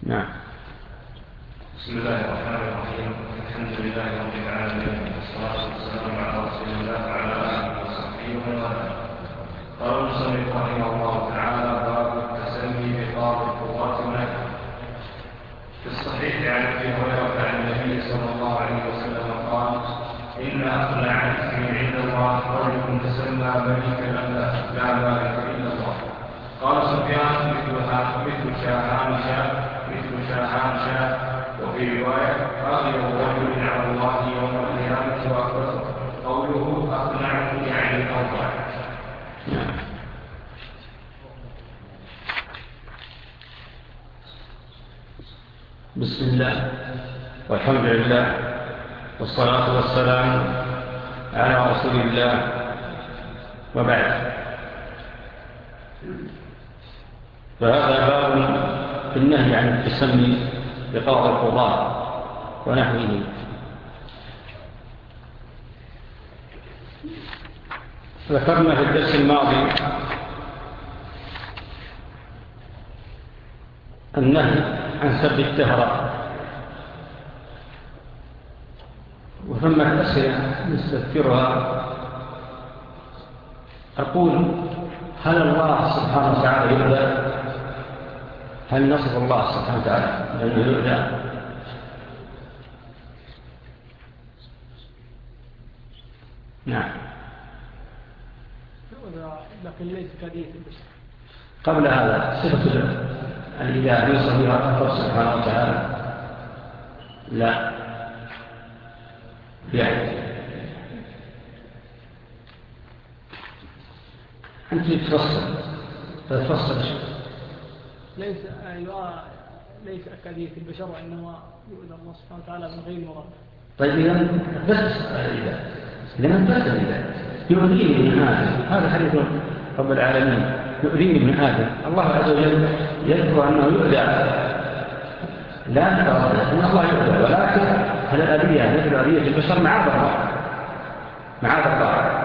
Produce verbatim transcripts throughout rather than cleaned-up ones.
نعم. بسم الله الرحمن الرحيم. الحمد لله رب العالمين، والصلاة والسلام على رسول الله وعلى آله وصحبه ومن والاه. قال المصنف رحمه الله تعالى: باب التسمي بقاضي القضاة والنهي. في الصحيح عن ابي هريرة عن النبي صلى الله عليه وسلم قال: إن أقلع الاسم عند الله رجل تسمى ملكا لا مالك إلا الله. قال سفيان: مثلها مثل شاهان شاء مثل شاهان شاء. وفي رواية: أغير رجل على الله يوم القيامة وأكبره. قوله أقنعه يعني أوضع. بسم الله والحمد لله والصلاة والسلام على رسول الله، وبعد. فهذا باب في النهي عن التسمي بقاضي القضاة ونحوه. ذكرنا في الدرس الماضي النهي عن سب الدهر، وثمة أسئلة نستذكرها. أقول: هل الله سبحانه وتعالى يؤذى؟ هل نصف الله سبحانه وتعالى لأنه يؤذى؟ نعم. لكن ليس كذلك البشر. قبل هذا صفة الإله يوصف بها الله سبحانه وتعالى؟ لا، يعني أنت تفصل تفصل شيء. ليس أيوة ليس كذلك البشر، وإنما يؤذى الله سبحانه وتعالى من غير مرض. طيب إذا بس الإله لمن بس الإله يؤذيني من آدم، هذا حديث رب العالمين: يؤذيني من آدم. الله عز وجل يذكر أنه يؤذى، لا نتردد أن الله يؤذى، ولكن هل الأذية مثل أذية البشر؟ معاذ الله معاذ الله.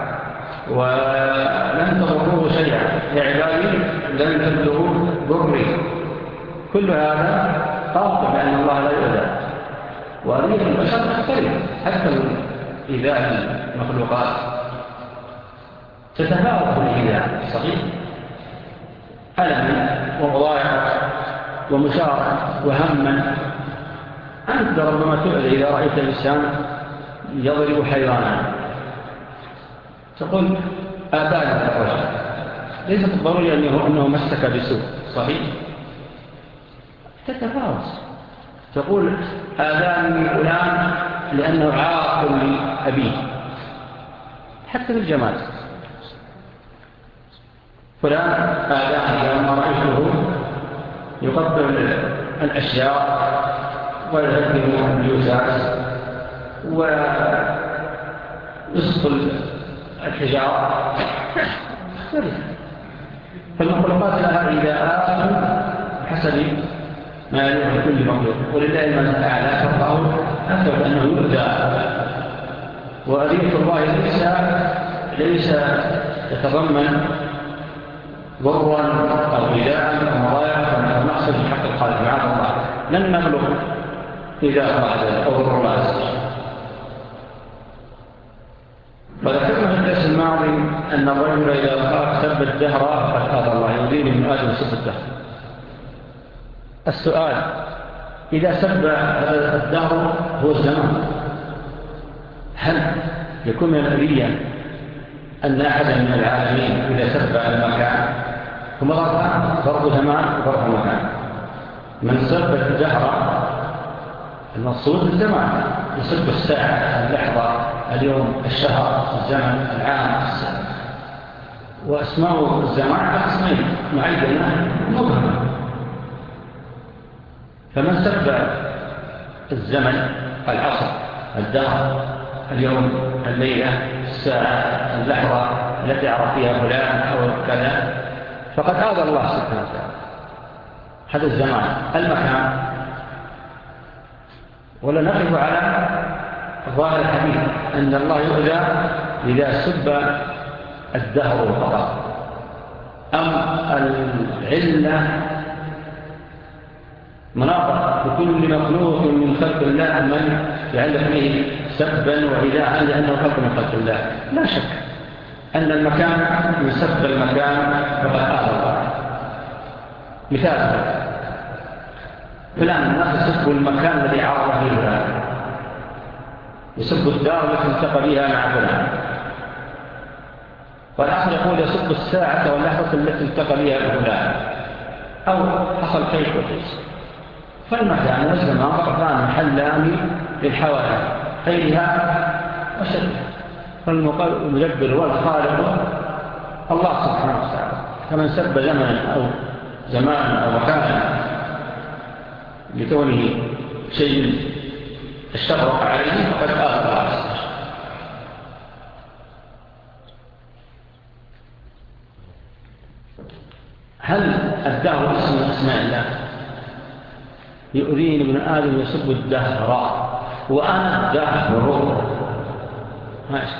ولن تضروه شيئا يا عبادي لن تبلغوا ضري. كل هذا قاطع بأن الله لا يؤذى، وأذية البشر تختلف. حتى إيذاء المخلوقات تتفاوت الإيذاء، صحيح؟ ألم وضائع ومشارع وهما. أنت ربما تؤذي إذا رأيت الإنسان يضرب حيوانا، تقول: آبان الرجل. ليست الضروري أنه, أنه مسك بسوء، صحيح؟ تتفاوت. تقول: آذان فلان لأنه عاق لأبيه. حتى في الجمال فلان آذان لما رأيته يقبل الأشياء ويهدم البيوتات ويسقل الحجارة. فالمخلوقات لها إيذاءات بحسب ما يليق بكل مخلوق، ولله المثل الأعلى. فالله أثبت أنه يؤذى، وأذية الله ليس ليس يتضمن ضرا أو إيذاء أو مضايقا أو نقصا في حق الخالق. معاذ الله، لن نبلغ إيذاء الله أو ضر الله عز وجل. فذكرنا في الدرس الماضي أن الرجل إذا قال سب الدهر فقد آذى الله، يؤذيني من آدم سب الدهر. السؤال: إذا سب الدهر هو الزمان، هل يكون من الأذية أن أحدا من العالمين إذا سب المكان؟ ثم ضربان: ضرب زمان وضرب مكان. من سب الدهر المقصود الزمان، يسب الساعة، اللحظة، اليوم، الشهر، الزمن، العام، السنة. وأسماء الزمان قسمين: معينة ومبهمة. فمن سب الزمن، العصر، الدهر، اليوم، الليلة، الساعة، اللحظة التي عرف فيها فلان أو كذا، فقد آذى الله سبحانه وتعالى. هذا الزمان. المكان، ولا نقف على ظاهر الحديث أن الله يؤذى إذا سب الدهر فقط، أم العلة مناطق بكل مخلوق من خلق الله من يعلق به سبا وإذاعا لأنه خلق من خلق الله. لا شك أن المكان يسب المكان فقد آذى الله. مثال فلان الناس يسبوا المكان الذي عرض فيه فلان، يسبوا الدار التي التقى بها مع فلان، والآخر يقول يسب الساعة واللحظة التي التقى بها فلان، أو حصل كيف وكيف. فالمكان والزمان فقطان محلان للحوادث خيرها وشرها. فالمدبر والخالق الله سبحانه وتعالى، فمن سب زمنا أو زمانا أو مكانا لكونه شيء الشر عليه فقد آذى الله. هل الدهر اسم من أسماء الله؟ يؤذيني ابن آدم يسب الدهر وأنا الدهر. ماشي.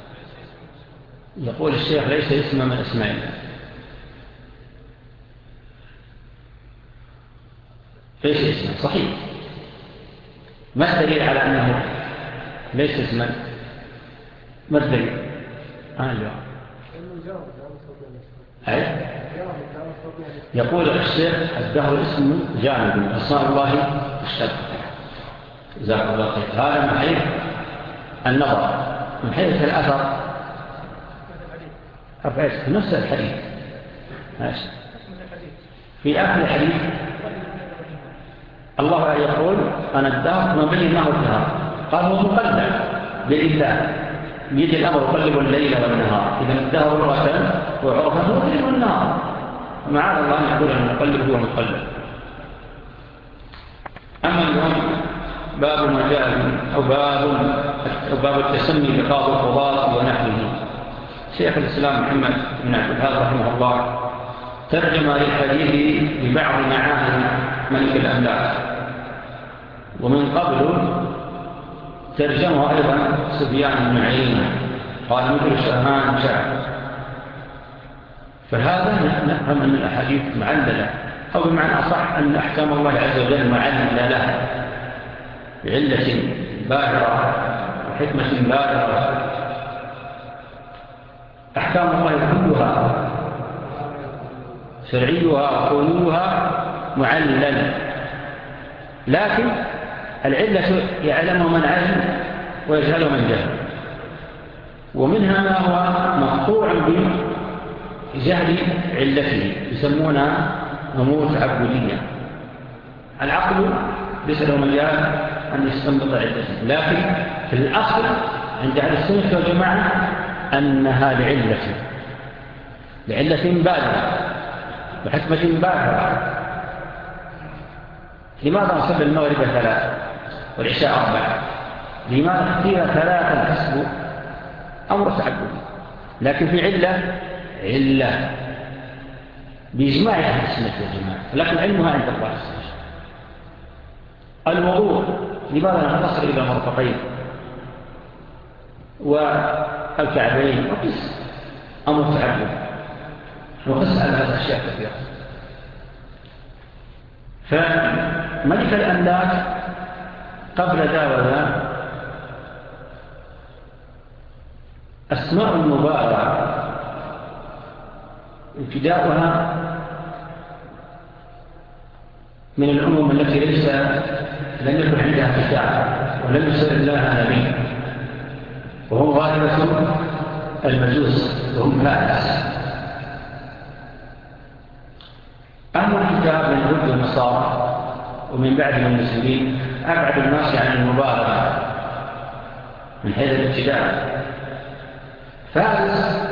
يقول الشيخ ليس اسم من أسماء الله. ليس اسما صحيح. ما الدليل على أنه ليس اسما؟ ما الدليل؟ آه اليوم أي يقول الشيخ الدهر اسم جامد من أسماء الله الشرق. جزاك الله خير. هذا من حيث النظر. من حيث الأثر أفعل نفس الحديث. ماشي. في آخر الحديث الله يقول أنا الدهر ما بينه الدهر، قال هو مقلب بالله بيد الأمر يقلب الليل والنهار. إذا الدهر لغة وعرفا هو الليل والنهار، معاذ الله أن يقول أن المقلب هو مقلب. أما اليوم باب ما جاء أو باب, أو باب التسمي بقاضي القضاة ونحوه. شيخ الإسلام محمد بن عبد الوهاب رحمه الله ترجم للحديث ببعض معاني ملك الأملاك، ومن قبل ترجمه أيضا سفيان بن عيينة قال مثل شهان شعب. فهذا نفهم أن الأحاديث معللة، أو بمعنى أصح أن أحكام الله عز وجل معللة بعلة باهرة وحكمة باهرة. أحكام الله كلها شرعيها وقولها معلل، لكن العلة يعلم من علم ويجهل من جهل، ومنها ما هو مقطوع بجهل علته يسمونها أمور تعبدية. العقل ليس له مجال أن يستنبط علته، لكن في الأصل عند أهل السنة والجماعة أنها لعلة لعلة بالغة وحكمة بالغة. لماذا نصلي المغرب ثلاث والعشاء أربعة؟ لماذا اختير ثلاثا حسب أمر تعبد؟ لكن في علة علة بإجماع أهل السنة والجماعة، لكن علمها عند الله السنة. الوضوء لماذا نقتصر إلى المرفقين والكعبين وقس أمر تعبد، وقس على هذا الأشياء كثيرة. فملك الأملاك قبل ذا وذا أسماء المباركة ابتداؤها من الأمم التي ليس لم يكن عندها كتاب ولم يرسل لها نبي، وهم غالبة المجوس وهم فارس. أما الكتاب من اليهود والنصارى ومن بعدهم المسلمين أبعد الناس عن المباركة من حيث الابتداء. فارس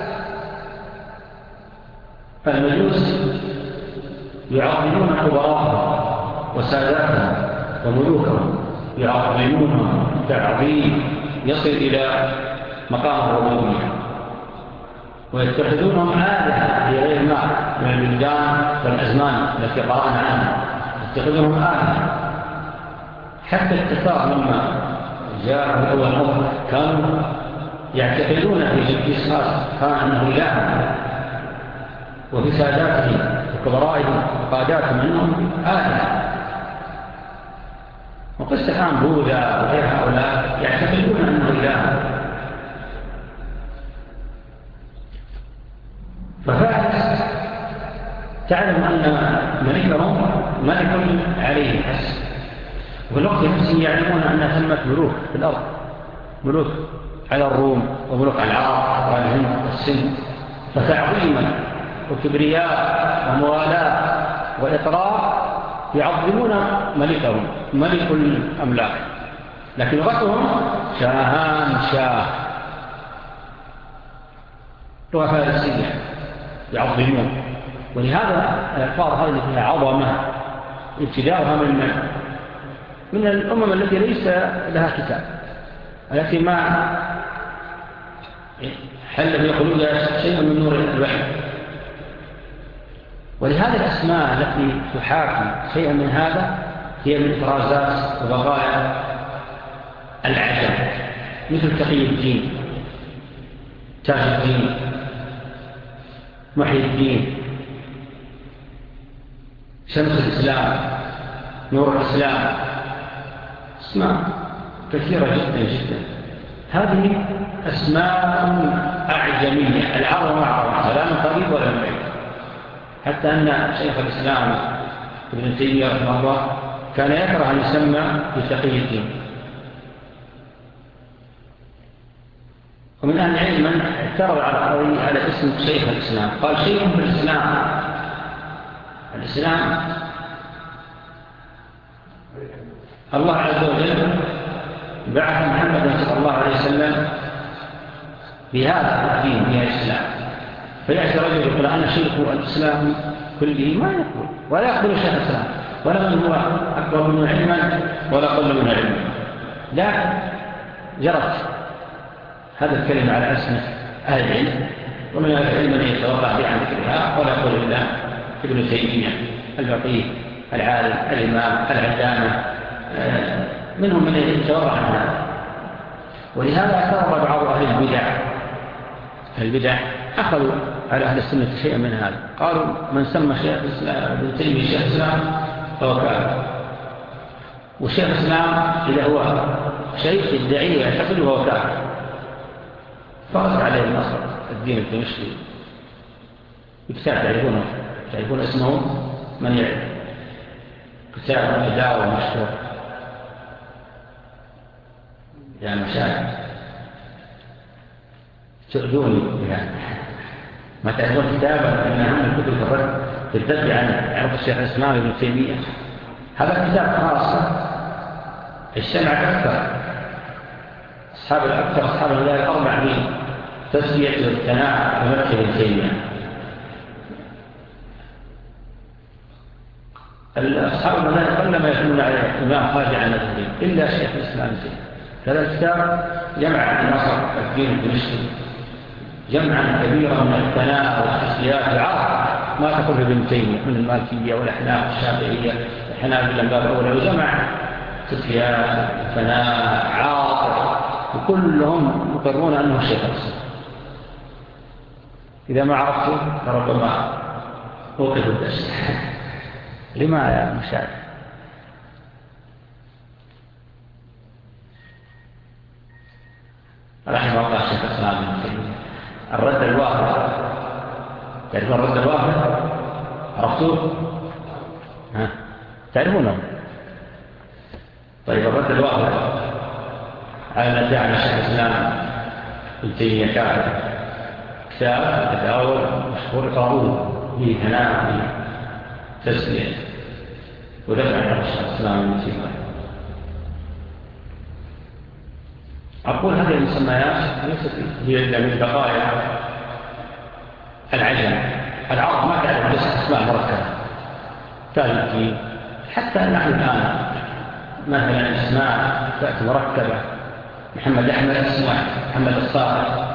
المجوس يعظمون كبراءهم وساداتهم وملوكهم، يعظمونهم تعظيم يصل إلى مقام الربوبية، ويتخذونهم آلهة في غير ما من البلدان والأزمان التي قرأنا عنها، يتخذونهم آلهة. حتى التتار لما جاءوا أول أمر كانوا يعتقدون في جنكيز خان كان أنه إله، وفي ساداتهم وكبرائهم وقاداتهم أنهم آلهة. وقد استحام بوذا وغير هؤلاء يعتقدون أنه إله. ففارس تعلم أن ملكهم ملك عليه حس، وفي الوقت نفسه يعلمون أن ثمة ملوك في الأرض، ملوك على الروم وملوك على العراق والهند والسند، فتعظيما وكبرياء وموالاة وإطراء يعظمون ملكهم ملك الأملاك، لكن لغتهم شاهان شاه، لغة فارسية يعظمون. ولهذا الألفاظ هذه فيها عظمة ابتداؤها من من الأمم التي ليس لها كتاب، التي ما حل في قلوبها شيء من نور الوحي. ولهذه الأسماء التي تحاكي شيئا من هذا هي من إفرازات وبقايا العجم، مثل تقي الدين، تاج الدين، محي الدين، شمس الإسلام، نور الإسلام، اسماء كثيرة جدا جدا. هذه أسماء أعجمية، العرب مع عرب لا من قريب ولا من بعيد. حتى أن شيخ الإسلام ابن تيمية رحمه الله كان يكره أن يسمى بتقي الدين. ومن أهل العلم من اعترض على على اسم شيخ الإسلام، قال شيخ في الإسلام، الإسلام الله عز وجل بعث محمد صلى الله عليه وسلم بهذا الدين، بهذا الإسلام. فيأتي رجل يقول أنا شيخ الإسلام كله، ما يقول ولا يقول شيخ الإسلام، ولا من هو أكبر منه علما ولا قل منه علما. لكن جرت هذا الكلمة على أسنة أهل العلم، ومن أهل العلم من يتوقع عن ذكرها ولا يقول إلا ابن تيمية الفقيه العالم الإمام العلامة، منهم من يتوقع عن هذا. ولهذا اعترض بعض أهل البدع، أهل البدع أخذوا على أهل السنة شيئا من هذا، قالوا من سمى شيخ الإسلام ابن تيمية شيخ الإسلام فهو كافر، والشيخ الإسلام إذا هو شيخ يدعيه ويعتقد وهو كافر. فرد عليه النصر الدين الدمشقي بكتاب تعرفونه، تعرفون اسمه من يعرف، كتاب الإداوة مشهور يا مشاهد تؤذوني بها. ما تعرفون كتابا من أهم الكتب في الرد في الذب عن عرض الشيخ الإسلام ابن تيمية. هذا كتاب خاص اجتمع أكثر أصحاب الأكثر أصحاب المذاهب الأربع في تسمية والثناء ومدح ابن تيمية. أصحاب المذاهب قلما يكونون على الإمام خارج عن مذهبهم إلا شيخ الإسلام ابن تيمية. هذا الكتاب جمع عن نصر الدين الدمشقي جمعا كبيرا من الثناء والتسليات العرب ما تقول ابن تيمية من المالكية والأحناف والشافعية والحنابلة من باب الأولى، وجمع تسليات ثناء عاطف، وكلهم مقرون أنه شيخ الإسلام. إذا ما عرفته فربما وقف الدرس. لما يا مشاهد؟ رحمه الله الشيخ الإسلام ابن تيمية الرد الواحد، تعرفون الرد الواحد؟ عرفتوه؟ ها تعرفونه؟ طيب الرد الواحد على ما ادعى الشيخ الإسلام ابن تيمية كافر، كتاب يتداول مشهور قارون به ثناء به تسلية ودفع عن الشيخ الإسلام ابن تيمية. أقول هذه المسميات ليست هي إلا من بقايا العجم. العرب ما تعرف ليست أسماء مركبة تالي، حتى نحن الآن مثلا اسماء تأتي مركبة، محمد أحمد اسمه محمد الصالح،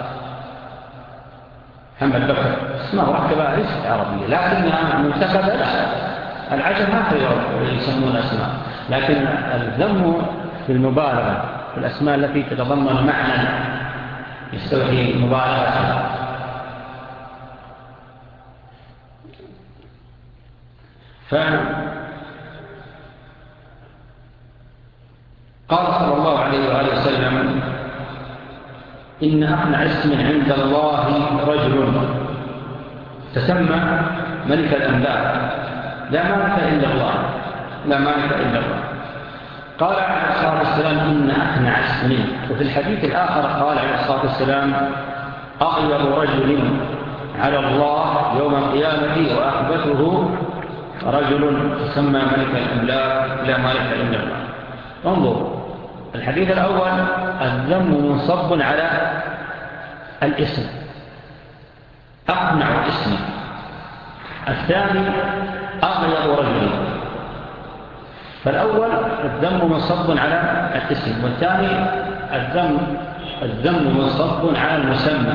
محمد بكر، اسماء مركبة ليست عربية لكنها منتخبة. لا، العجم هكذا يسمون أسماء، لكن الذم في المبالغة في الأسماء التي تتضمن معنى يستوحي مبالغة. قال صلى الله عليه وآله وسلم إن أقنع اسم عند الله رجل تسمى ملك الأملاك لا مالك إلا الله لا مالك إلا الله. قال عليه الصلاة والسلام إن أقنع اسم. وفي الحديث الآخر قال عليه الصلاة والسلام أغير رجل على الله يوم القيامة وأخبثه رجل تسمى ملك الأملاك لا مالك إلا الله. انظر الحديث الأول الذم منصب على الاسم أقنع اسم. الثاني أغير رجل. فالأول الذم منصب على الاسم والثاني الذم الذم منصب على المسمى.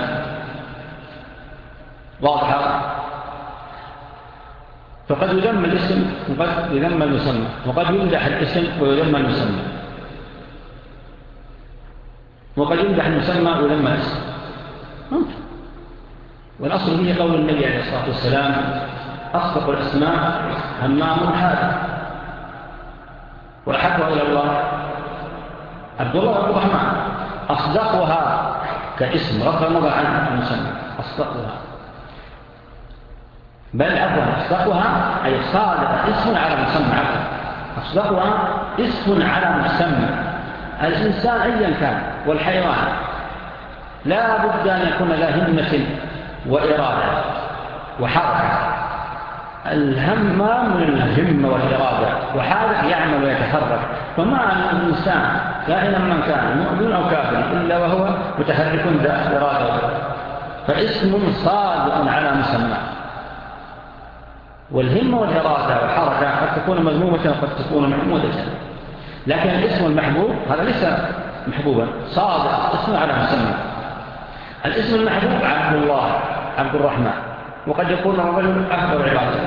واضح؟ فقد يذم الاسم وقد يذم المسمى وقد يمدح الاسم ويذم المسمى وقد يمدح المسمى ويذم الاسم. والأصل هي قول النبي عليه الصلاة والسلام أصدق الأسماء همام حادث وأحبها إلى الله عبد الله وعبد الرحمن. أصدقها كاسم رفع النظر عن المسمى أصدقها بل عفوا أصدقها أي صادق اسم على مسمى. عفوا أصدقها اسم على مسمى. الإنسان أيا كان والحيوان لا بد أن يكون ذا همة وإرادة وحركة. الهمام من الهمة والإرادة وحرك يعمل ويتحرك. فما أن الإنسان كائنا من كان مؤمن أو كافر إلا وهو متحرك ذا إرادة. فاسم صادق على مسمى. والهمة والإرادة والحركة قد تكون مذمومة وقد تكون محمودة. لكن الاسم المحبوب هذا ليس محبوبا صادق اسم على مسمى. الاسم المحبوب عبد الله عبد الرحمن وقد يكون الرجل أفضل عباده.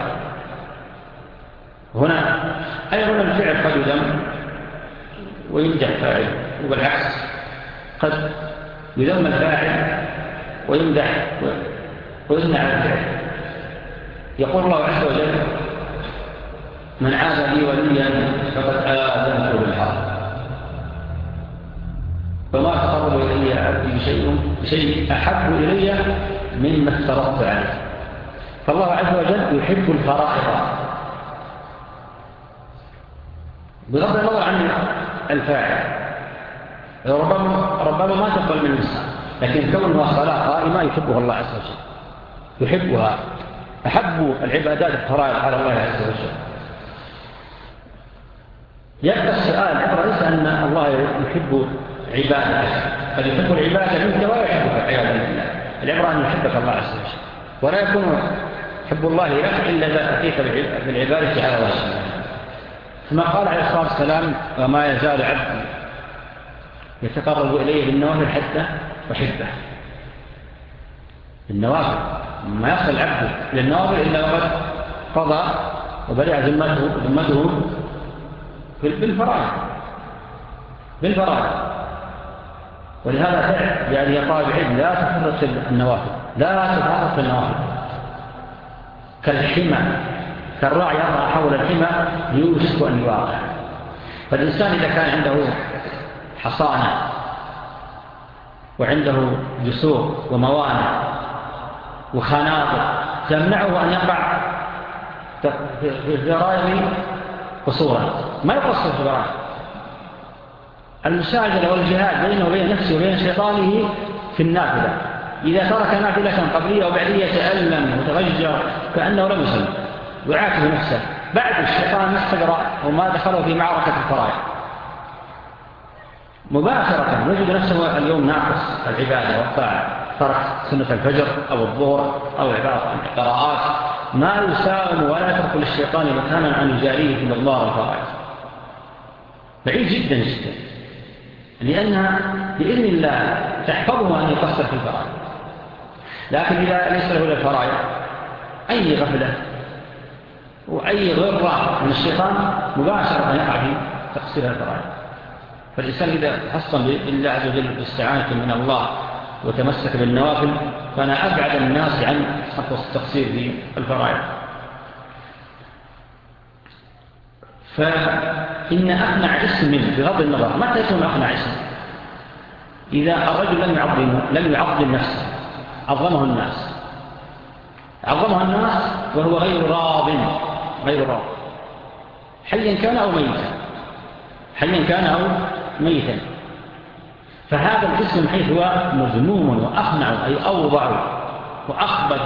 هنا أيضا الفعل قد يذم ويمدح فاعل وبالعكس قد يذم الفاعل ويمدح ويثنى على الفعل. يقول الله عز وجل من عاد لي وليا فقد آذنته بالحرب فما تقرب إلي عبدي بشيء, بشيء أحب إلي مما افترضت عليه. فالله عز وجل يحب الفرائض بغض النظر عن الفاعل. ربما, ربما ما تقبل من الإنسان لكن كونها صلاة قائمة يحبها الله عز وجل يحبها. أحب العبادات الفرائض على الله عز وجل. يبقى السؤال العبرة ليس أن الله يحب عبادته قد يحب العبادة منك ولا يحبك عياذا بالله. العبرة أن يحبك الله عز وجل ولا يكون حب الله لك إلا إذا أتيت بالعبادة على الله سبحانه. ثم قال عليه الصلاة والسلام وما يزال عبد يتقرب إليه بالنوافل حتى أحبه. النوافل ما يصل العبد للنوافل إلا وقد قضى وبرع ذمته ذمته بالفرائض بالفرائض. ولهذا فعل يعني يا طالب العلم لا تفرط في النوافل لا تفرط في النوافل كالحمى كالراعي يرعى حول الحمى يوشك أن يواقع. فالإنسان إذا كان عنده حصانة وعنده جسور وموانع وخناطر تمنعه أن يقع في الجرائم قصورا ما يقصر في الجرائم. المساجدة والجهاد بينه وبين نفسه وبين شيطانه في النافلة. إذا ترك نافلة قبلية وبعدية يتألم وتغجر كأنه لم يصل ويعاتب نفسه بعد الشيطان استقرأ وما دخله في معركة الفرائض مباشرة يجد نفسه اليوم ناقص العبادة والطاعة. ترك سنة الفجر أو الظهر أو القراءات ما يساوم ولا يترك للشيطان مكانا عن يجاريه في مضمار الفرائض. بعيد جدا جدا لأنها بإذن الله تحفظه أن يقصر في الفرائض. لكن إذا ليس له للفرائض أي غفلة وأي غرة من الشيطان مباشرة يقع في تقصير الفرائض. فالإنسان إذا حصل بالله عز وجل باستعانة من الله وتمسك بالنوافل فأنا أبعد الناس عن التقصير في الفرائض. إن أقنع اسم بغض النظر متى يكون أقنع اسم؟ إذا الرجل لم يعظم لم يعظم نفسه، عظمه الناس عظمه الناس وهو غير راض غير راض حيا كان أو ميتا حيا كان أو ميتا فهذا الاسم حيث هو مذموم وأخنع أي أوضع وأخبث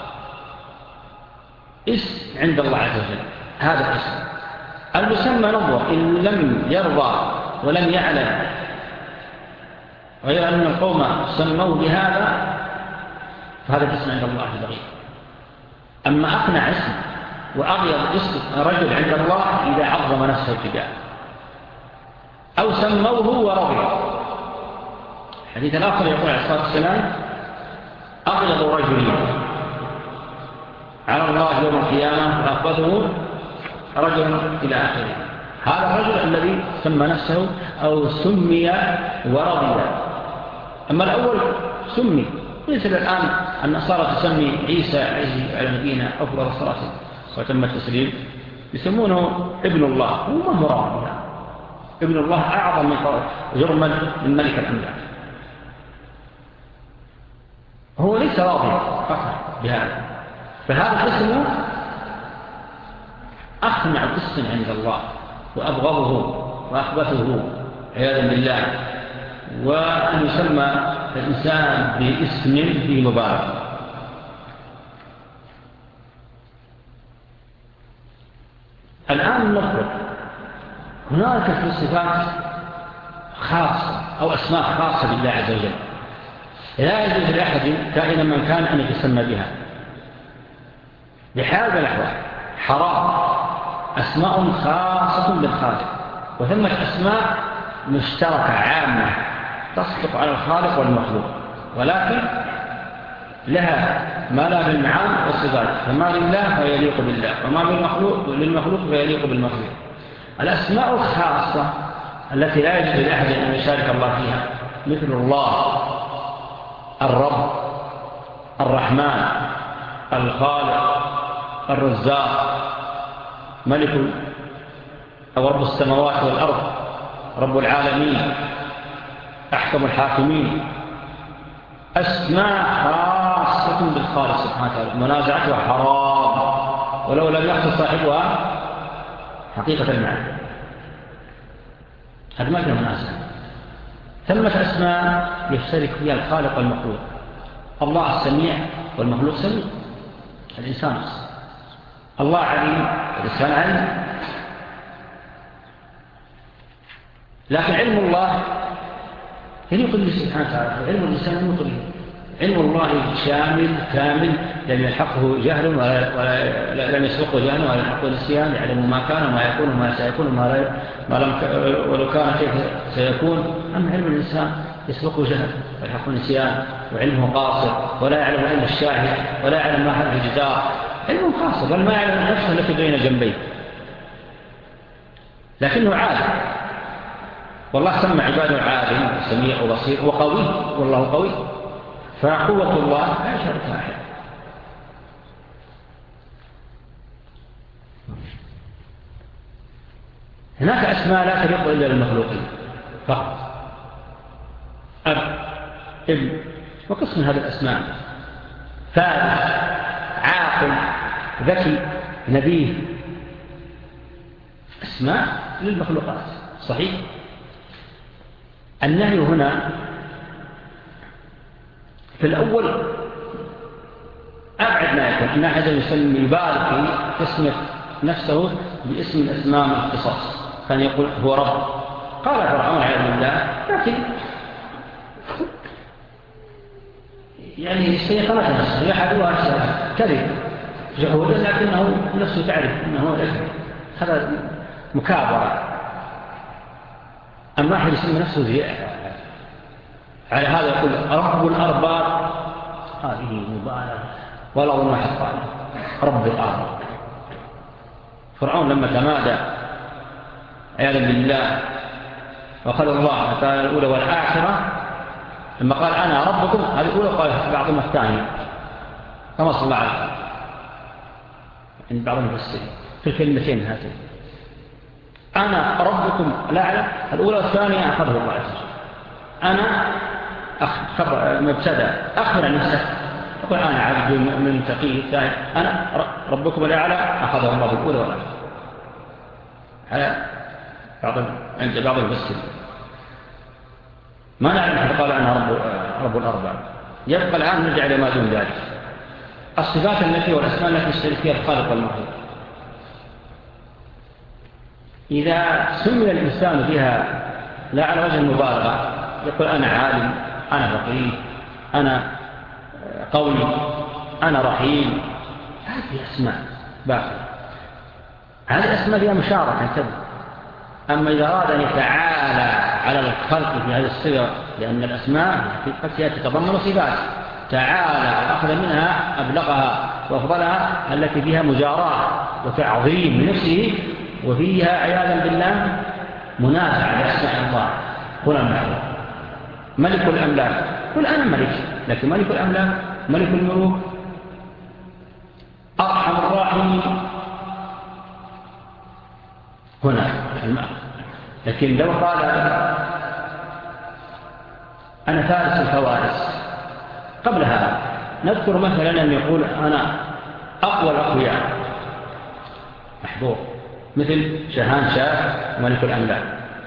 اسم عند الله عز وجل. هذا الاسم المسمى نظر إن لم يرضى ولم يعلم غير أن القوم سموا بهذا فهذا الاسم عند الله بغير. أما أقنع اسم وأغير اسم رجل عند الله إذا عظم نفسه ابتداء أو سموه ورضي. الحديث الآخر يقول عليه الصلاة والسلام أغيض رجل على الله يوم القيامة وأخبثه رجل إلى آخره. هذا الرجل الذي سمى نفسه أو سمي ورضي. أما الأول سمي مثل الآن النصارى تسمي عيسى على نبينا أفضل الصلاة وتم التسليم يسمونه ابن الله. هو ما هو راضي ابن الله أعظم من جرما من ملك الأملاك. هو ليس راضي بهذا. فهذا الاسم أخنع اسم عند الله وأبغضه وأخبثه عياذا بالله. وأن يسمى الإنسان باسم فيه مبارك. الآن نفرق هناك في الصفات خاصة أو أسماء خاصة بالله عز وجل لا يجوز لأحد كائنا من كان أن يتسمى بها بحال الأحوال. حرام أسماء خاصة بالخالق وثمة أسماء مشتركة عامة تصدق على الخالق والمخلوق ولكن لها ما لا بالمعان والصفات. فما لله فيليق بالله وما بالمخلوق للمخلوق فيليق بالمخلوق. الأسماء الخاصة التي لا يجوز لأحد أن يشارك الله فيها مثل الله الرب الرحمن الخالق الرزاق ملك أو رب السماوات والأرض رب العالمين أحكم الحاكمين. أسماء خاصة بالخالق سبحانه وتعالى منازعتها حرام ولو لم يحصل صاحبها حقيقة المعنى. هذا ما كان منازع. ثمة أسماء يشترك فيها الخالق والمخلوق. الله السميع والمخلوق سميع الإنسان أصلا. الله عليم والإنسان عليم. لكن علم الله يليق به سبحانه وتعالى. علم الإنسان يليق به. علم الله شامل كامل لم يلحقه جهل ولا لم يسبقه جهل ولا يلحقه نسيان. يعلم ما كان وما يكون وما سيكون وما لا ما لم ولو كان كيف سيكون. أما علم الإنسان يسبقه جهل ويلحقه نسيان وعلمه قاصر ولا يعلم علم الشاهد ولا يعلم ما هذا الجدار. علم قاصر بل ما يعلم نفسه التي بين جنبيه لكنه عالم. والله سمى عباده عالم وسميع وبصير وقوي والله قوي. فقوة الله لا يشاركها أحد. هناك أسماء لا تليق إلا للمخلوقين فقط. أب ابن وقسم هذه الأسماء فارس عاقل ذكي نبيه أسماء للمخلوقات صحيح. النهي هنا في الأول أبعد ما يكون أن أحد يسمي يبالغ في تسمية نفسه باسم الأسماء من الاختصاص. كان يقول هو رب. قال فرعون عياذ بالله لكن يعني استيقنت نفسه يحدوها كذب جهودا لكنه نفسه تعرف أنه إثم. هذا مكابرة. أما أحد يسمي نفسه زيادة على هذا يقول رب الأرباب هذه مبالغة ولا ظن حقا. رب الأرباب فرعون لما تمادى عياذا بالله وقال الله تعالى الأولى والآخرة لما قال أنا ربكم هذه الأولى قال بعضهم الثانية كما صلى الله عليه عند بعض المفسرين في الكلمتين هاتين أنا ربكم الأعلى، الأولى والثانية أخذه الله عز وجل. أنا خبر مبتدأ أخبر عن نفسك، يقول أنا عبد من تقي. الثاني أنا ربكم الأعلى أخذه الله بالأولى والآخرة على بعض عند بعض المسلمين. ما نعلم حتى قال أنا رب, رب الأربع. يبقى الآن نرجع لما دون ذلك، الصفات التي والأسماء التي يشترك فيها الخالق والمخلوق. إذا سمي الإنسان بها لا على وجه المبالغة، يقول أنا عالم، أنا فقيه، أنا قوي، أنا رحيم، هذه أسماء باقية، هذه أسماء فيها مشاركة تبقى. أما إذا أراد أن يتعالى على الخلق في هذه الصفة، لأن الأسماء قد تتضمن صفات، تعالى أخذ منها أبلغها وأفضلها التي فيها مجاراة وتعظيم لنفسه، وفيها عياذا بالله منازعة لأسماء الله. قل المعروف ملك الأملاك، قل أنا ملك، لكن ملك الأملاك ملك الملوك أرحم الراحمين هنا المعنى. لكن لو قال أنا فارس الفوارس، قبل هذا نذكر مثلا أن يقول أنا أقوى الأقوياء، محظور، مثل شهان شاه ملك الأملاك.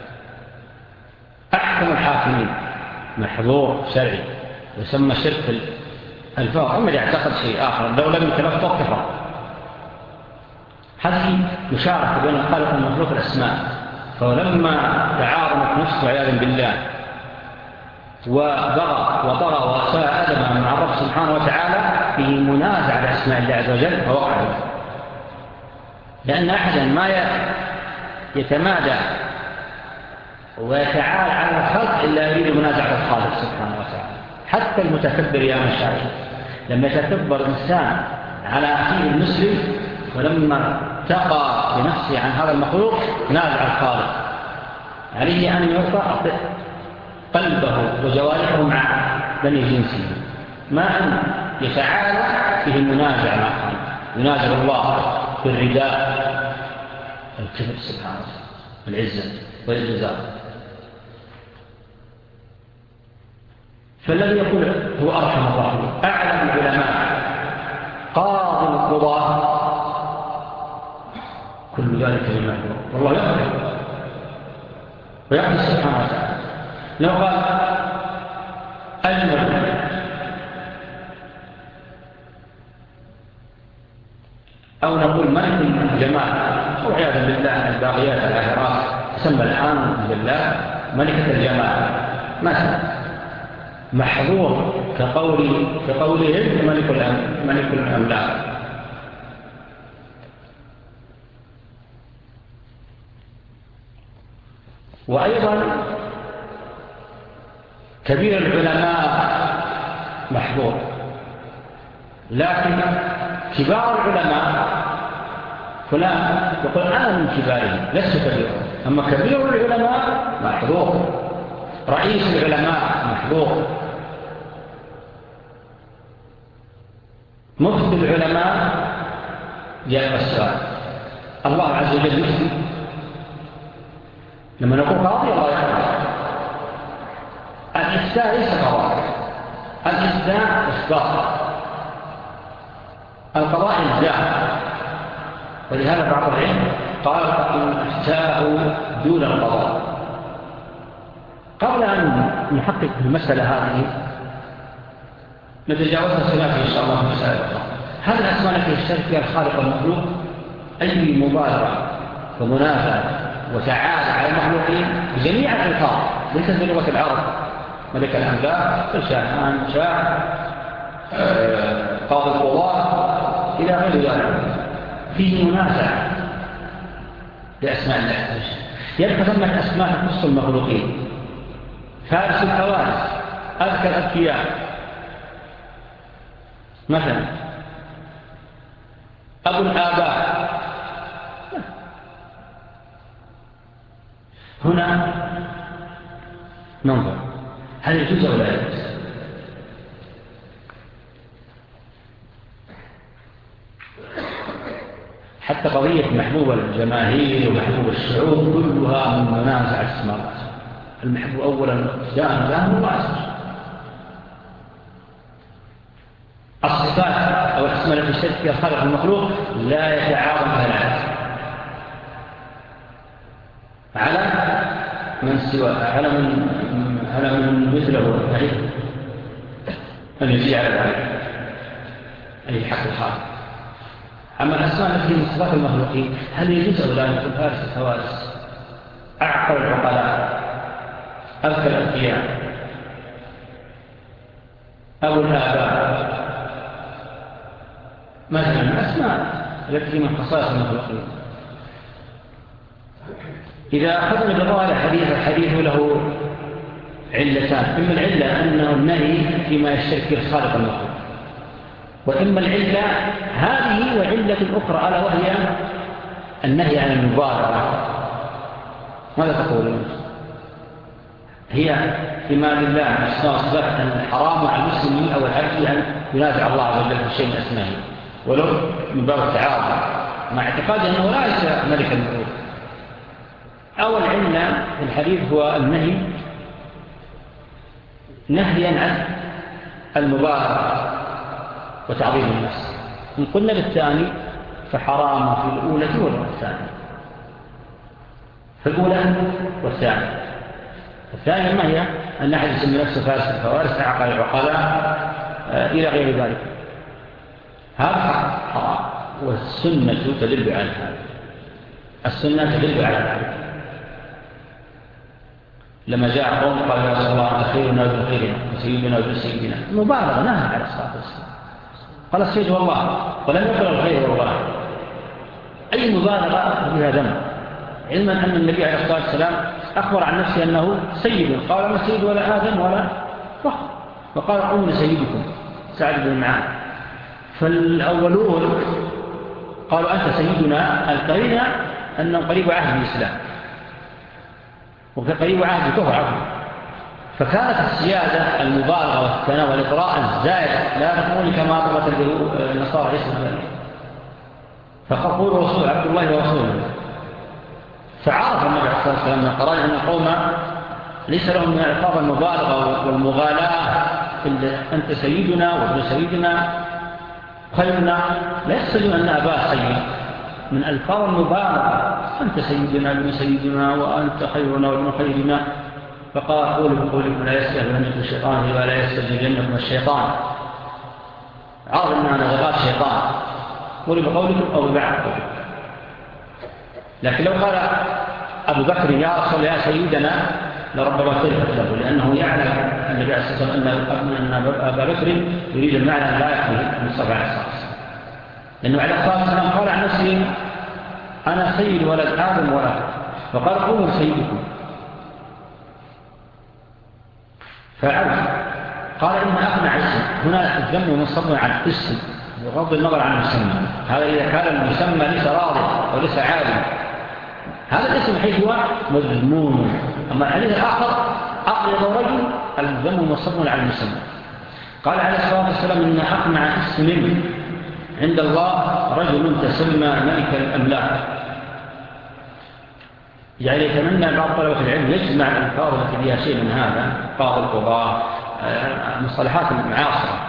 أحكم الحاكمين، محظور شرعي، يسمى شرك الفاظ. أما يعتقد شيء آخر لو لم يتلفظ كفر. هذه مشاركة بين الخالق والمخلوق الأسماء. فلما تعارضت نفسه عياذا بالله وبغى وطغى وساء أدبا مع الرب سبحانه وتعالى في منازعة لأسماء الله عز وجل، فوقع له. لأن أحدا ما يتمادى ويتعالى على الخلق إلا يريد منازعة الخالق سبحانه وتعالى. حتى المتكبر يا مشايخ، لما يتكبر إنسان على أخيه المسلم ولما تقى بنفسه عن هذا المخلوق نازع الخالق، عليه أن يرفع قلبه وجوارحه مع بني جنسه، ما أن يتعالى فيه منازع مع الخالق، ينازع الله في الرداء الكبر سبحانه وتعالى، العزة والجزاء. فالذي يقول هو أرحم الراحمين، أعلم العلماء، قاضي القضاة، كل ذلك لمحظور، والله يقدر ويقدر سبحانه وتعالى. لو قال أجمل أو نقول ملك الجمال، وعياذا بالله الباقيات الآخرات تسمى الآن بالله ملكة الجمال مثلا، محظور كقول كقولهم ملك ملك الأملاك. وأيضا كبير العلماء محظور، لكن كبار العلماء فلان يقول أنا من كبارهم لست كبير، أما كبير العلماء محظور، رئيس العلماء محظور، مفتي العلماء جاء السؤال. الله عز وجل يفتي لما نقول قاضي الله يقضي. الإفتاء ليس قضاء، الإفتاء إخبار، القضاء إلزام. ولهذا بعض العلم قال الإفتاء دون القضاء. قبل أن نحقق المسألة هذه نتجاوزها سنة إن شاء الله في مسألة أخرى. هذه الأسماء التي يشترك فيها الخالق والمخلوق أي مبالغة ومنافعة وتعالى على المخلوقين بجميع الألفاظ، ليس بلغة العرب، ملك الأملاك، شاهان شاه، قاضي القضاة إلى غير ذلك، فيه منازعة لأسماء الله عز وجل. يبقى ثمة أسماء تخص المخلوقين، فارس الفوارس، أذكى الأذكياء مثلا، أبو الآباء. هنا ننظر هل يجوز أو لا يجوز. حتى حتى قضية محبوب الجماهير ومحبوب الشعوب كلها من منازع الاسماء. المحبوب أولا ابتداء له الله عز وجل. الصفات أو الأسماء التي اشترك فيها الخالق المخلوق لا يتعارض ثلاثة على من سواه، على من على من مثله أن يجي على ذلك أي حق الخالق. أما الأسماء التي من صفات المخلوقين هل يجوز أو لا يكون فارس الفوارس أعقل العقلاء أذكى الأذكياء أو الآباء مثلا الأسماء التي من خصائص المخلوقين. إذا أخذنا بظاهر الحديث الحديث له علتان، إما العلة أنه النهي فيما يشترك فيه الخالق المخلوق، وإما العلة هذه وعلة أخرى ألا وهي النهي عن المبالغة. ماذا تقولون؟ هي فيما لله أسماء وصفات الحرام على المسلم أو العبد أن ينازع الله عز وجل في شيء من أسمائه ولو من باب التعاظم مع اعتقاد أنه لا ليس ملك الملوك. أول علة في الحديث هو النهي نهيا عن المبالغة وتعظيم النفس. إن قلنا بالثاني فحرام في الأولى والثانية، في الأولى والثانية. الثانية ما هي؟ أن أحد يسمي نفسه فارس الفوارس عقل العقلاء إلى غير ذلك. هذا حرام، والسنة تدل على هذا. السنة تدل على ذلك. لما جاء قوم قال يا رسول الله خيرنا وابن خيرنا وسيدنا وابن سيدنا، مبالغة نهى على الصلاة والسلام. قال السيد والله، ولم يقل الخير والله. أي مبالغة بها ذنب، علما أن النبي عليه الصلاة والسلام أخبر عن نفسه أنه سيد، قال ما سيد ولا آدم ولا فخر، وقال قوم لسيدكم سعد بن معاذ. فالأولون قالوا أنت سيدنا، القرينة أنه قريب عهد الإسلام وقريب عهد الكفر عفوا. فكانت السيادة المبالغة والثناء والإطراء الزائد لا تكون كما أطلت النصارى اسم الله، فقالوا رسول عبد الله ورسوله. فعرف النبي عليه الصلاة والسلام من القرآن أن القوم ليس لهم من الألفاظ المبالغة والمغالاة إلا أنت سيدنا وابن سيدنا خيرنا، لا يستجون أن أباه سيد من ألفاظ المبالغة، أنت سيدنا وابن سيدنا وأنت خيرنا وابن خيرنا. فقال قولوا بقولكم لا يستهزئنكم الشيطان ولا يستهزئنكم الشيطان. عرف أن أنا غغات شيطان، قولوا بقولكم أو ببعض قولكم. لكن لو قال أبو بكر يا رسول يا سيدنا لربما اختلفت له، لأنه يعلم النبي عليه الصلاة والسلام أن أبا بكر يريد المعنى لا يكفي المصطفى عليه الصلاة والسلام، لأنه عليه الصلاة والسلام قال عن نفسه أنا سيد ولد آدم ولا، فقال قوموا سيدكم. فعرف قال إن أقنع اسم، هنا الذم منصب عن اسم بغض النظر عن المسمى. هذا إذا كان المسمى ليس راضي وليس عالم، هذا الاسم حيث هو مذموم. أما الحديث الآخر أقرض رجل، الذم منصب عن المسمى. قال عليه الصلاة والسلام إن أقنع اسم عند الله رجل تسمى ملك الأملاك. يعني يتمنى بعض طلبة العلم يجمع الألفاظ التي فيها شيء من هذا، قاضي القضاء، مصطلحات المعاصرة،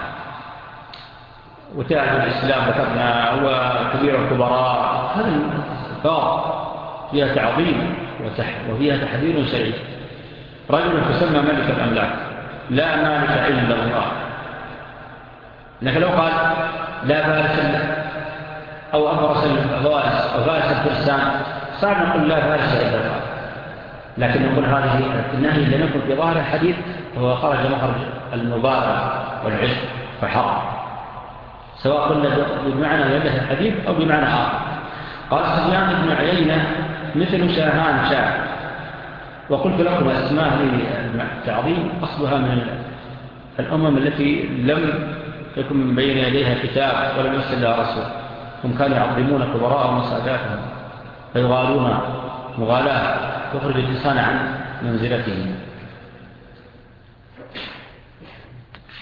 وتاج الإسلام ذكرنا، وكبير الكبراء، هذه الألفاظ فيها تعظيم وفيها تحذير شرعي. رجل تسمى ملك الأملاك، لا مالك إلا الله. لكن لو قال لا فارس أو أفرس الفارس أو فارس الفرسان صار نقول لا فارس إلا الله. لكن نقول هذه النهي لم يكن في ظاهر الحديث هو خرج مخرج المبالغة والعشق فحرم، سواء قلنا بمعنى يده الحديث أو بمعنى آخر. قال سفيان بن عيينة مثل شاهان شاه. وقلت لكم أسماء للتعظيم أصلها من الأمم التي لم يكن من بين يديها كتاب ولم يرسل لها رسول، هم كانوا يعظمون كبراءهم وساداتهم فيغالون مغالاة تخرج الإنسان عن منزلته.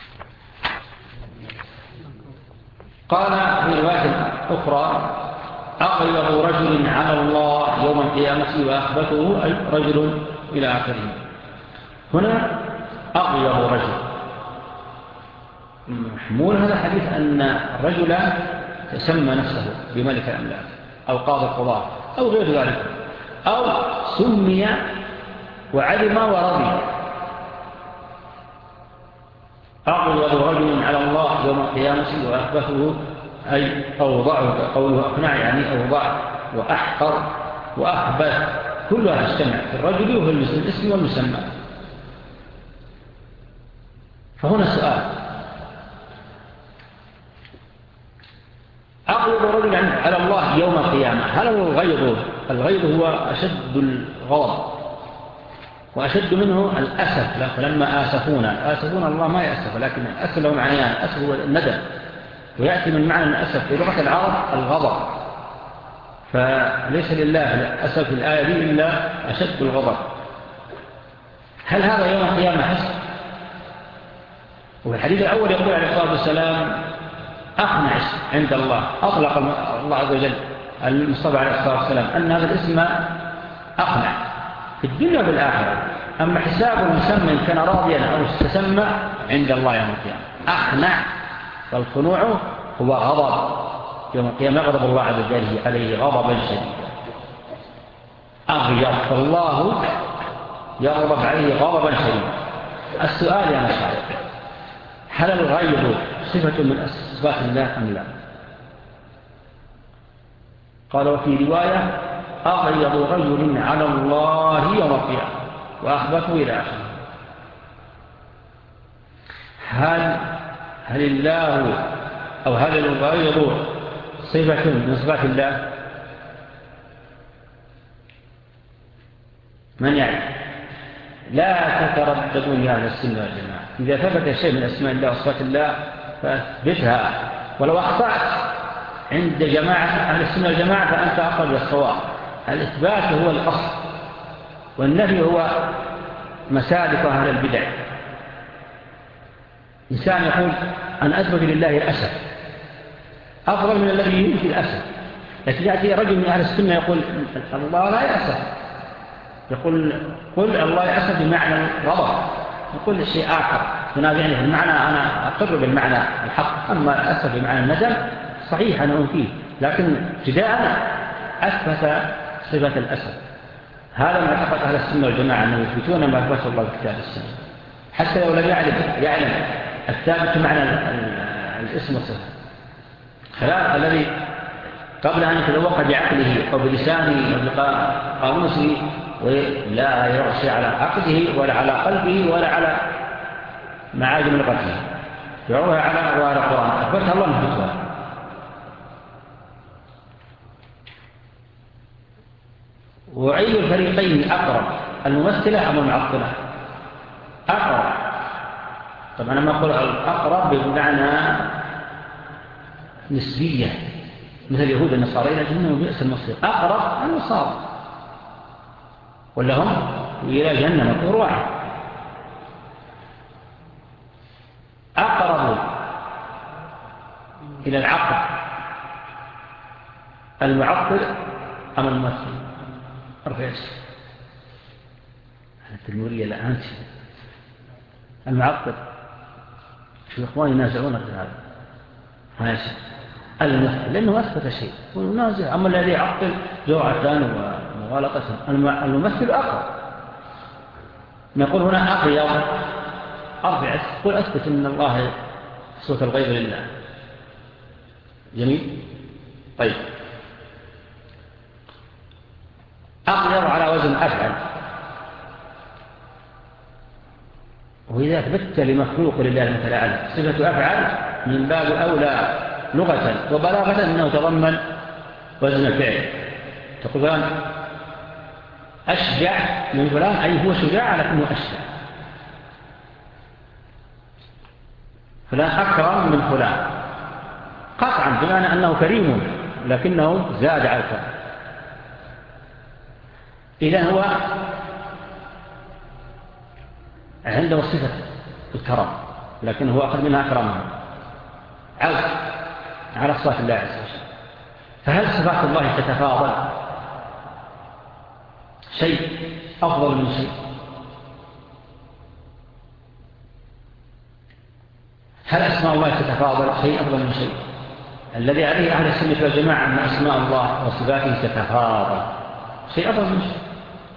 قال في رواية أخرى أغير رجل على الله يوم القيامة وأخبثه أي رجل إلى آخره. هنا أغير رجل محمول هذا الحديث أن الرجل سمى نفسه بملك الأملاك أو قاضي القضاء أو غير ذلك، أو سمي وعلم ورضي. أغير رجل على الله يوم القيامة وأخبثه أي أوضعه قوله أقنع يعني أوضع وأحقر وأخبث، كلها تجتمع في الرجل وفي الاسم والمسمى. فهنا سؤال: أغيظ رجل على الله يوم القيامة، هل هو الغيظ؟ الغيظ هو أشد الغضب وأشد منه الأسف. لما آسفونا آسفون الله ما يأسف، لكن الأسف له معنيان: الأسف هو الندم، ويأتي من معنى الأسف في لغة العرب الغضب، فليس لله الأسف في الآية دي إلا أشد الغضب. هل هذا يوم القيامة حسب؟ وفي الحديث الأول يقول عليه الصلاة والسلام: أقنع عند الله، أطلق الله عز وجل المصطفى عليه الصلاة والسلام أن هذا الاسم أقنع في الدنيا والآخرة. أما حساب المسمى إن كان راضيا أو استسمى عند الله يوم القيامة أقنع، فالقنوع هو غضب يوم القيامة، يغضب الله عز وجل عليه غضبا شديدا. أغير فالله يغضب عليه غضبا شديدا. السؤال يا مشاهد: هل الغيظ صفة من صفات الله أم لا؟ قال وفي رواية: أغيظ رجل على الله يوم القيامة وأخبثه إلى آخره. هل هل الله أو هل الغيظ صفة من صفات الله؟ من يعلم؟ لا تترددون يا أهل السنة والجماعة، إذا ثبت شيء من أسماء الله وصفات الله فاثبتها، ولو أخطأت عند جماعة أهل السنة والجماعة فأنت أقرب للصواب. الإثبات هو الأصل، والنفي هو مسالك أهل البدع. إنسان يقول: أنا أثبت لله الأسف، أفضل من الذي ينفي الأسف. لكن يأتي رجل من أهل السنة يقول: الله لا يأسف، يقول: قل الله يأسف بمعنى الغضب، يقول الشيء آخر تنازعني في المعنى، أنا أقر بالمعنى الحق، أما الأسف بمعنى الندم صحيح أنا أنفيه، لكن ابتداء أثبت صفة الأسف. هذا من اعتقاد أهل السنة والجماعة أنه يثبتون ما أثبته الله في كتاب السنة، حتى لو لم يعلم يعلم الثابت معنى الاسم والصفة. خلاف الذي قبل أن يتذوق بعقله أو بلسانه أو بقاموسه ولا يعصي على عقله ولا على قلبه ولا على معاجم لغته، يعوها على أعوار القرآن، أثبتها الله نثبتها. وأي الفريقين أقرب، الممثلة أم المعطلة؟ أقرب. طبعا أنا ما أقول الأقرب بمعنى نسبية مثل اليهود النصارى، لكنهم بئس المصير. أقرب النصارى ولا هم إلى جهنم مكروعة. أقرب إلى العقل المعطل أم الممثل؟ أرفعش التنورية الآن المعطل. شو إخواني ينازعون في هذا ماشي الممثل لأنه أثبت شيء ونازع، أما الذي يعطل جوعة ومغالطة الممثل أقرب. نقول هنا أغيظ أرفع قل أثبت أن الله صوت الغيظ لله. جميل. طيب أغيظ على وزن أفعل، وإذا أثبت لمخلوق لله المثل الأعلى صفة أفعل من باب أولى لغة وبلاغة أنه تضمن وزن الفعل. تقول فلان أشجع من فلان، أي هو شجاع لكنه أشجع. فلان أكرم من فلان قطعا بمعنى أنه كريم لكنه زاد على الكرم. إذن هو عنده صفة الكرم لكنه هو أخذ منها أكرمها عوض على صفات الله عز وجل. فهل صفات الله تتفاضل؟ شيء أفضل من شيء؟ هل أسماء الله تتفاضل؟ شيء أفضل من شيء؟ الذي عليه أهل السنة والجماعة أن أسماء الله وصفاته تتفاضل، شيء أفضل من شيء.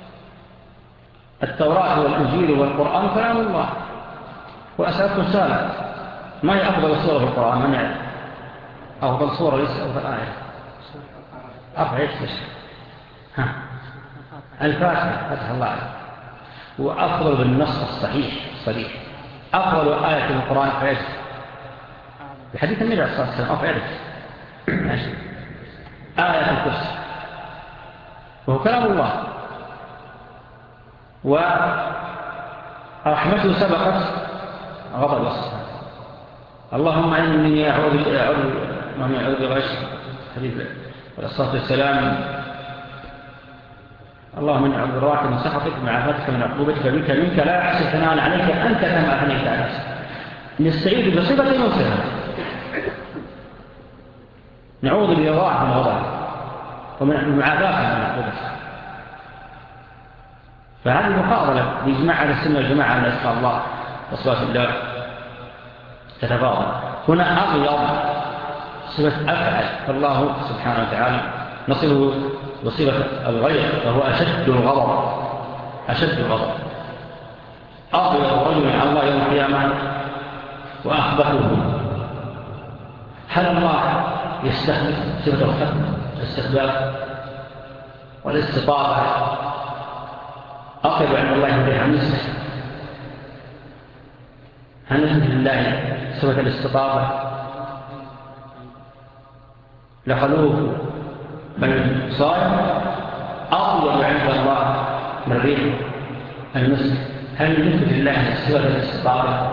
التوراة والإنجيل والقرآن كلام الله. وأسألكم سؤالا، ما هي أفضل سورة في القرآن؟ من يعلم؟ أفضل سورة ليس أفضل آية؟ أربع إيش ليش؟ ها الفاتحة، فتح الله عليه. وأفضل بالنص الصحيح الصريح أفضل آية في القرآن في عدد بحديث النبي صلى الله عليه وسلم، أو في عدد آية الكرسي، وهو كلام الله، ورحمته سبقت غضب وصفه. اللهم إني أعوذ أعوذ بغش حديث الصلاة والسلام، اللهم إني أعوذ برضاك من سخطك ومعافاتك من عقوبتك منك منك لا أحصي ثناء عليك أنت كما أثنيت على نفسك. نستعيذ بصفة وصفة، نعوذ برضاك من غضبك ومن معافاتك من عقوبتك. فهذه مفاضلة بإجماع على السنة والجماعة أن أسماء الله وصفات الله تتفاضل. هنا أغلظ صفة أفعل، فالله سبحانه وتعالى نصفه بصفة الغير فهو أشد الغضب، أشد الغضب. أغلظ رجل على الله يوم القيامة وأخبثه. هل الله يستخدم صفة الخطب الاستخدام والاستطابة أقرب عند الله من الحميس؟ هل نثبت لله صفة الاستطابة؟ لخلوه بل صائم أطيب عند الله من ريح المسك. هل نثبت لله صفة الاستطابة؟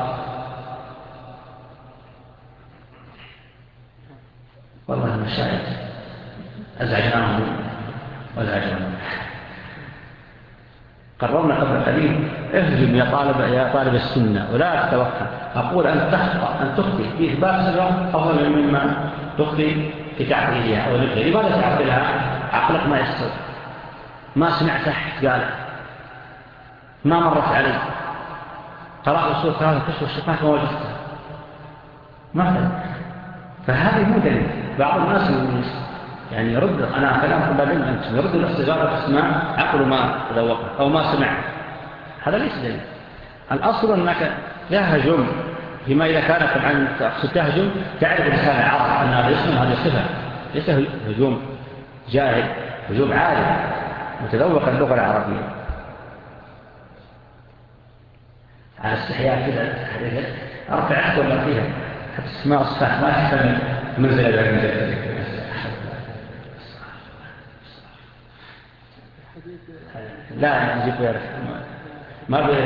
والله المشاهد أزعجناهم وأزعجناهم. قررنا قبل قليل اهجم يا طالب يا طالب السنة ولا تتوقع. أقول أن تخطأ أن تخطئ في إثبات سنة أفضل مما تخطئ في تعطيلها أو نفسها. لماذا تعطيلها؟ عقلك ما يستوعب، ما سمعت أحد قالها، ما مرت عليه، قرأت الصورة هذا كشف الشفاة ما وجدتها مثلا. فهذه مو دليل. بعض الناس يعني يرد، أنا كلام طلابين أنتم يرد الاستغارة اسمع عقل ما تذوقها أو ما سمع، هذا ليس دليل. الأصل أنك تهجم فيما إذا كانت عن تقصد تهجم تعرف لسان العرب أن هذا اسم هذا صفة، ليس هجوم جاهل، هجوم عالم متذوق اللغة العربية. على استحياء كذا أرفعت ولا فيها حتى اسماء الصفات ما تحتمل منزل ذلك. لا نجيب غير ما ب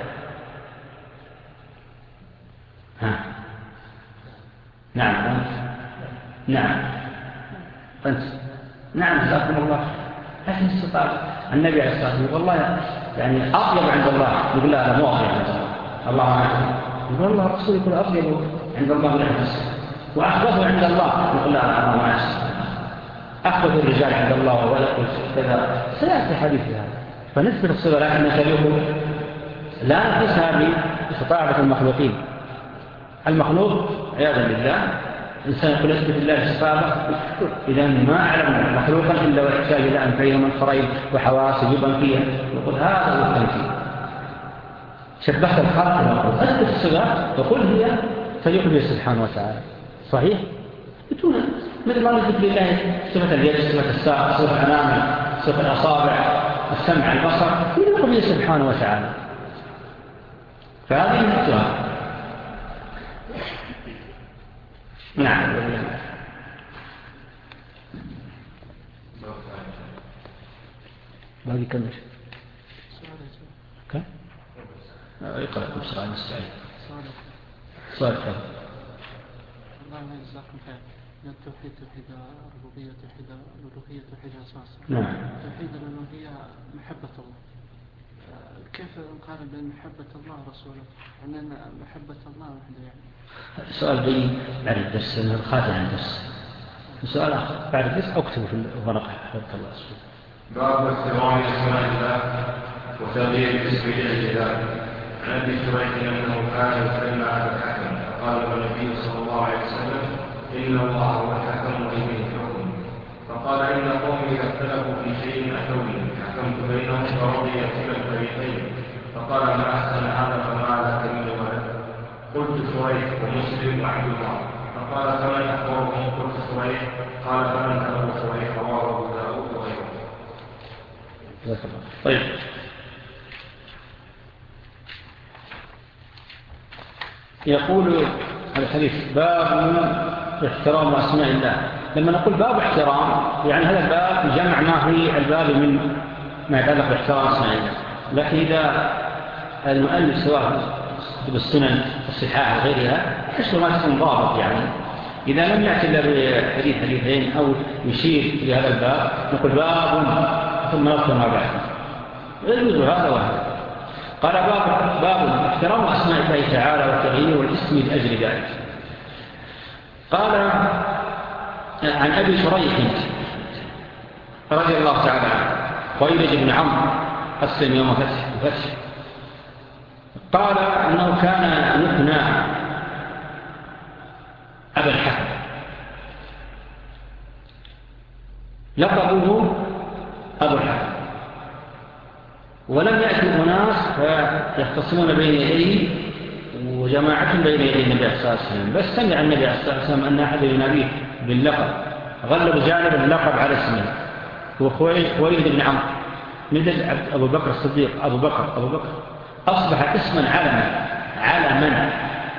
ها نعم أنت نعم أنت نعم جزاكم الله. لكن استطاع النبي عليه الصلاة والسلام والله يعني أطيب عند الله، يقول لا أنا مو أطيب عند الله، الله أعلم. يقول الله الرسول يقول أطيب عند الله بالحديث، وأخبثه عند الله يقول لا أنا ما أعلم. أخبث الرجال عند الله ولا كذا سيأتي حديث هذا. فنثبت الصفة لكن نتبعه لا نقيسها باستطاعة المخلوقين. المخلوق عياذا بالله إنسان يقول أثبت الله الاستطاعة، إذا ما أعلم مخلوقا إلا ويحتاج إلى أنفين ومنخرين وحواس يجب فيها، يقول هذا هو التمثيل. شبهت الخلق والمخلوق. أثبت الصفة وقل هي فليقل سبحانه وتعالى صحيح. مثل ما نثبت لله صفة اليد، صفة الساق، صفة الأنامل، صفة الأصابع، السمع، البصر، يقول سبحانه وتعالى. فهذه نثبتها. نعم. باقي كم شيء؟ كم؟ اقرأ كم سؤال نستعين. سؤال كم؟ الله يجزاكم خير. التوحيد توحيد الربوبية، توحيد الألوهية، توحيد الأسماء. نعم. توحيد الألوهية محبة الله. كيف نقارن بين محبة الله ورسوله؟ أن محبة الله وحده يعني. سؤال بي بعد الدرس، إنه الخاتم عن الدرس. السؤال آخر بعد الجزء أكتبه في الورقة حفظت الله أسفل. باب احترام أسماء الله وتغيير الاسم لأجل عن أبي شريح أنه كان يسلم على الحكم فقال النبي صلى الله عليه وسلم إن الله هو الحكم وإليه الحكم فقال إن قومي إذا اختلفوا في شيء أتوني حكمت بينهم فرضي كلا الفريقين فقال ما أحسن هذا فما لك من ولد قلت شريح ومسلم وعبد الله فقال فمن أخبرهم قلت شريح قال فمن أبو شريح رواه أبو داود وغيره. طيب يقول الحديث باب احترام أسماء الله. لما نقول باب احترام يعني هذا الباب جمع ما في الباب من ما يتعلق باحترام أسماء الله. لكن إذا المؤلف سواء كتب السنن الصحاح وغيرها حسب ما تكون ضابط يعني إذا لم يأتي إلا بحديث حديثين أو يشير لهذا الباب نقول باب ثم نذكر ما بعد يجوز هذا وهذا. قال باب, باب احترام أسماء الله تعالى وتغيير الاسم لأجل ذلك. قال عن أبي شريح رضي الله تعالى عنه خويلد بن عمرو أسلم يوم فتح الفتح قال أنه كان يكنى أبا الحكم لقبه أبو الحكم ولم يأتي أناس فيختصمون بين يديه وجماعة بين يدي النبي صلى الله عليه وسلم بس سمع النبي صلى الله عليه وسلم أن أحد يناديه باللقب غلب جانب اللقب على اسمه هو خويلد بن عمرو مثل أبو بكر الصديق أبو بكر أبو بكر أصبح اسما علما علما.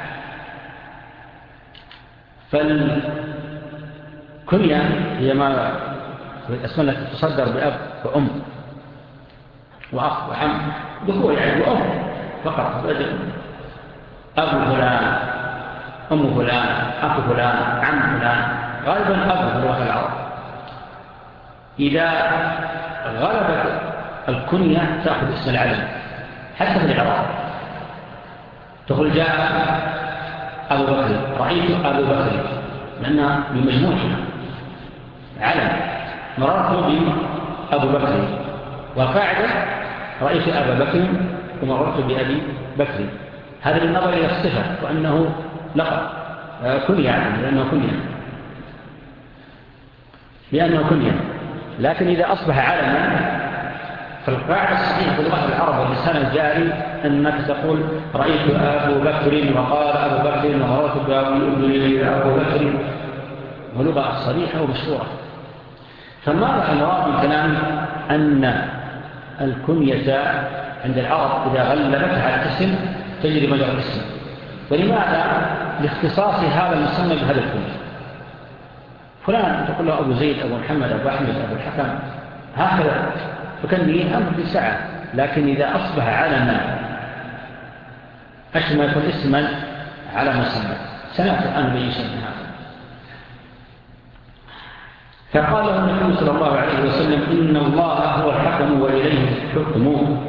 فالكنية هي ما الأسماء التي تصدر بأب وأم وأخ وعم ذكور يعني وأم فقط أبو فلان أم فلان أخ فلان عم فلان غالبا أبو في اللغة العرب. إذا غلبت الكنية تأخذ اسم العلم حتى في العراق تقول جاء أبو بكر رأيت أبو بكر لأنها بمجموعها علم مررت بأبو بكر والقاعدة رأيت أبا بكر ومررت بأبي بكر هذا بالنظر إلى الصفة وأنه لقب كنية علم لأنه كنية لأنه كنية. لكن إذا أصبح علما فالقاعدة الصحيحة في لغة العرب واللسان الجاري أنك تقول رأيت أبو بكر وقال أبو بكر ومررت بأبو بكر ولغة صريحة ومشهورة. فماذا المراد من كلام أن الكنية عند العرب إذا غلبت على الاسم تجري مجرى الاسم ولماذا لاختصاص هذا المسمى بهذا الكنية فلان تقول له أبو زيد أبو محمد أبو أحمد أبو الحكم هكذا فكان به أمر بسعة. لكن إذا أصبح علما أشمل يكون اسما على مسمى سنأتي الآن بيشن هذا. فقال له النبي صلى الله عليه وسلم إن الله هو الحكم وإليه الحكم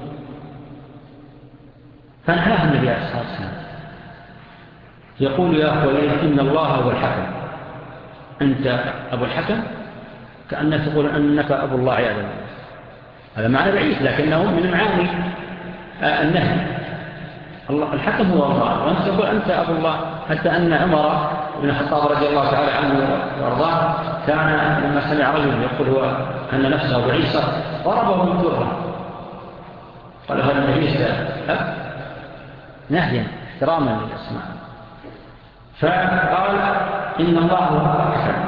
فانهاه النبي عليه الصلاة والسلام يقول يا أخوي إن الله هو الحكم أنت أبو الحكم كأنك تقول أنك أبو الله عياذا بالله. هذا معنى بعيد لكنه من معاني النهي. الله الحكم هو الله وأنت تقول أنت أبو الله. حتى أن عمر بن الخطاب رضي الله تعالى عنه وارضاه كان لما سمع رجل يقول هو أن نفسه بعيسى ضربه من ذره قال هذا عيسى أب نهيا احتراما للأسماء. فقال إن الله هو الحكم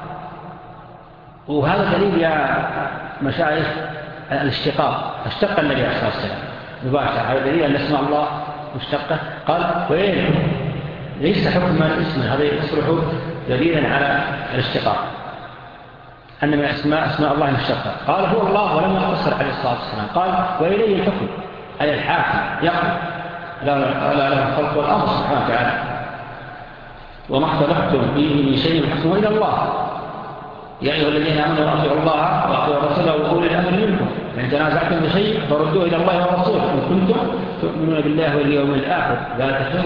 وهذا دليل يا مشايخ الاشتقاق اشتق النبي عليه الصلاة والسلام مباشرة. هذا دليل أن اسم الله مشتقة. قال وين ليس حكما اسم هذا يصبح دليلا على الاشتقاق أن من أسماء أسماء الله مشتقة. قال هو الله ولم يقتصر عليه الصلاة والسلام قال وإليه الحكم أي الحاكم يقضي لا له الخلق والأمر سبحانه وتعالى وما اختلفتم فيه من شيء الحكم إلى الله يا أيها الذين آمنوا أطيعوا الله وأطيعوا الرسول وأولي الأمر منكم فإن تنازعتم بشيء فردوه إلى الله والرسول إن كنتم تؤمنون بالله واليوم الآخر لا تخيروا من أحسن تأويلا. الحكم إلى الله سبحانه وتعالى.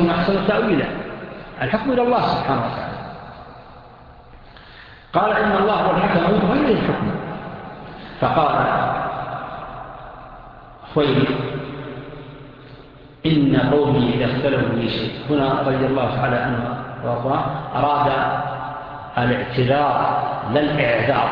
قال إن الله هو الحكم وإليه الحكم. فقال خويلد إن قومي إذا اختلفوا في شيء. هنا رضي الله تعالى عنه وارضاه أراد الاعتذار لا الإعذار.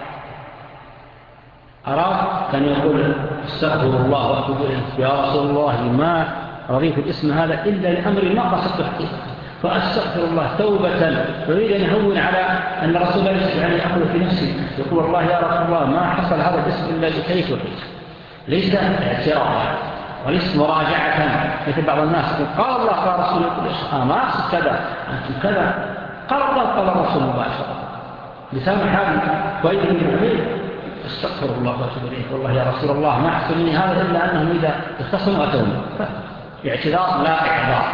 أراد كان يقول استغفر الله وأتوب إليه يا رسول الله ما رضيت الاسم هذا إلا لأمر ما قصدت حقيقة فأستغفر الله توبة يريد أن يهون على أن الرسول الله يسأل عني أقول في نفسي يقول الله يا رسول الله ما حصل هذا الاسم إلا لكيف وكيف. ليس اعتراضا وليس مراجعة مثل بعض الناس قال الله قال رسول الله آه ما أقصد كذا أنتم كذا قال الله قال رسول الله لسان حالي وإذن المؤمن استغفر الله وأتوب إليه والله يا رسول الله ما أحسن مني هذا إلا أنهم إذا اختصموا أتوني اعتذار لا إعذار.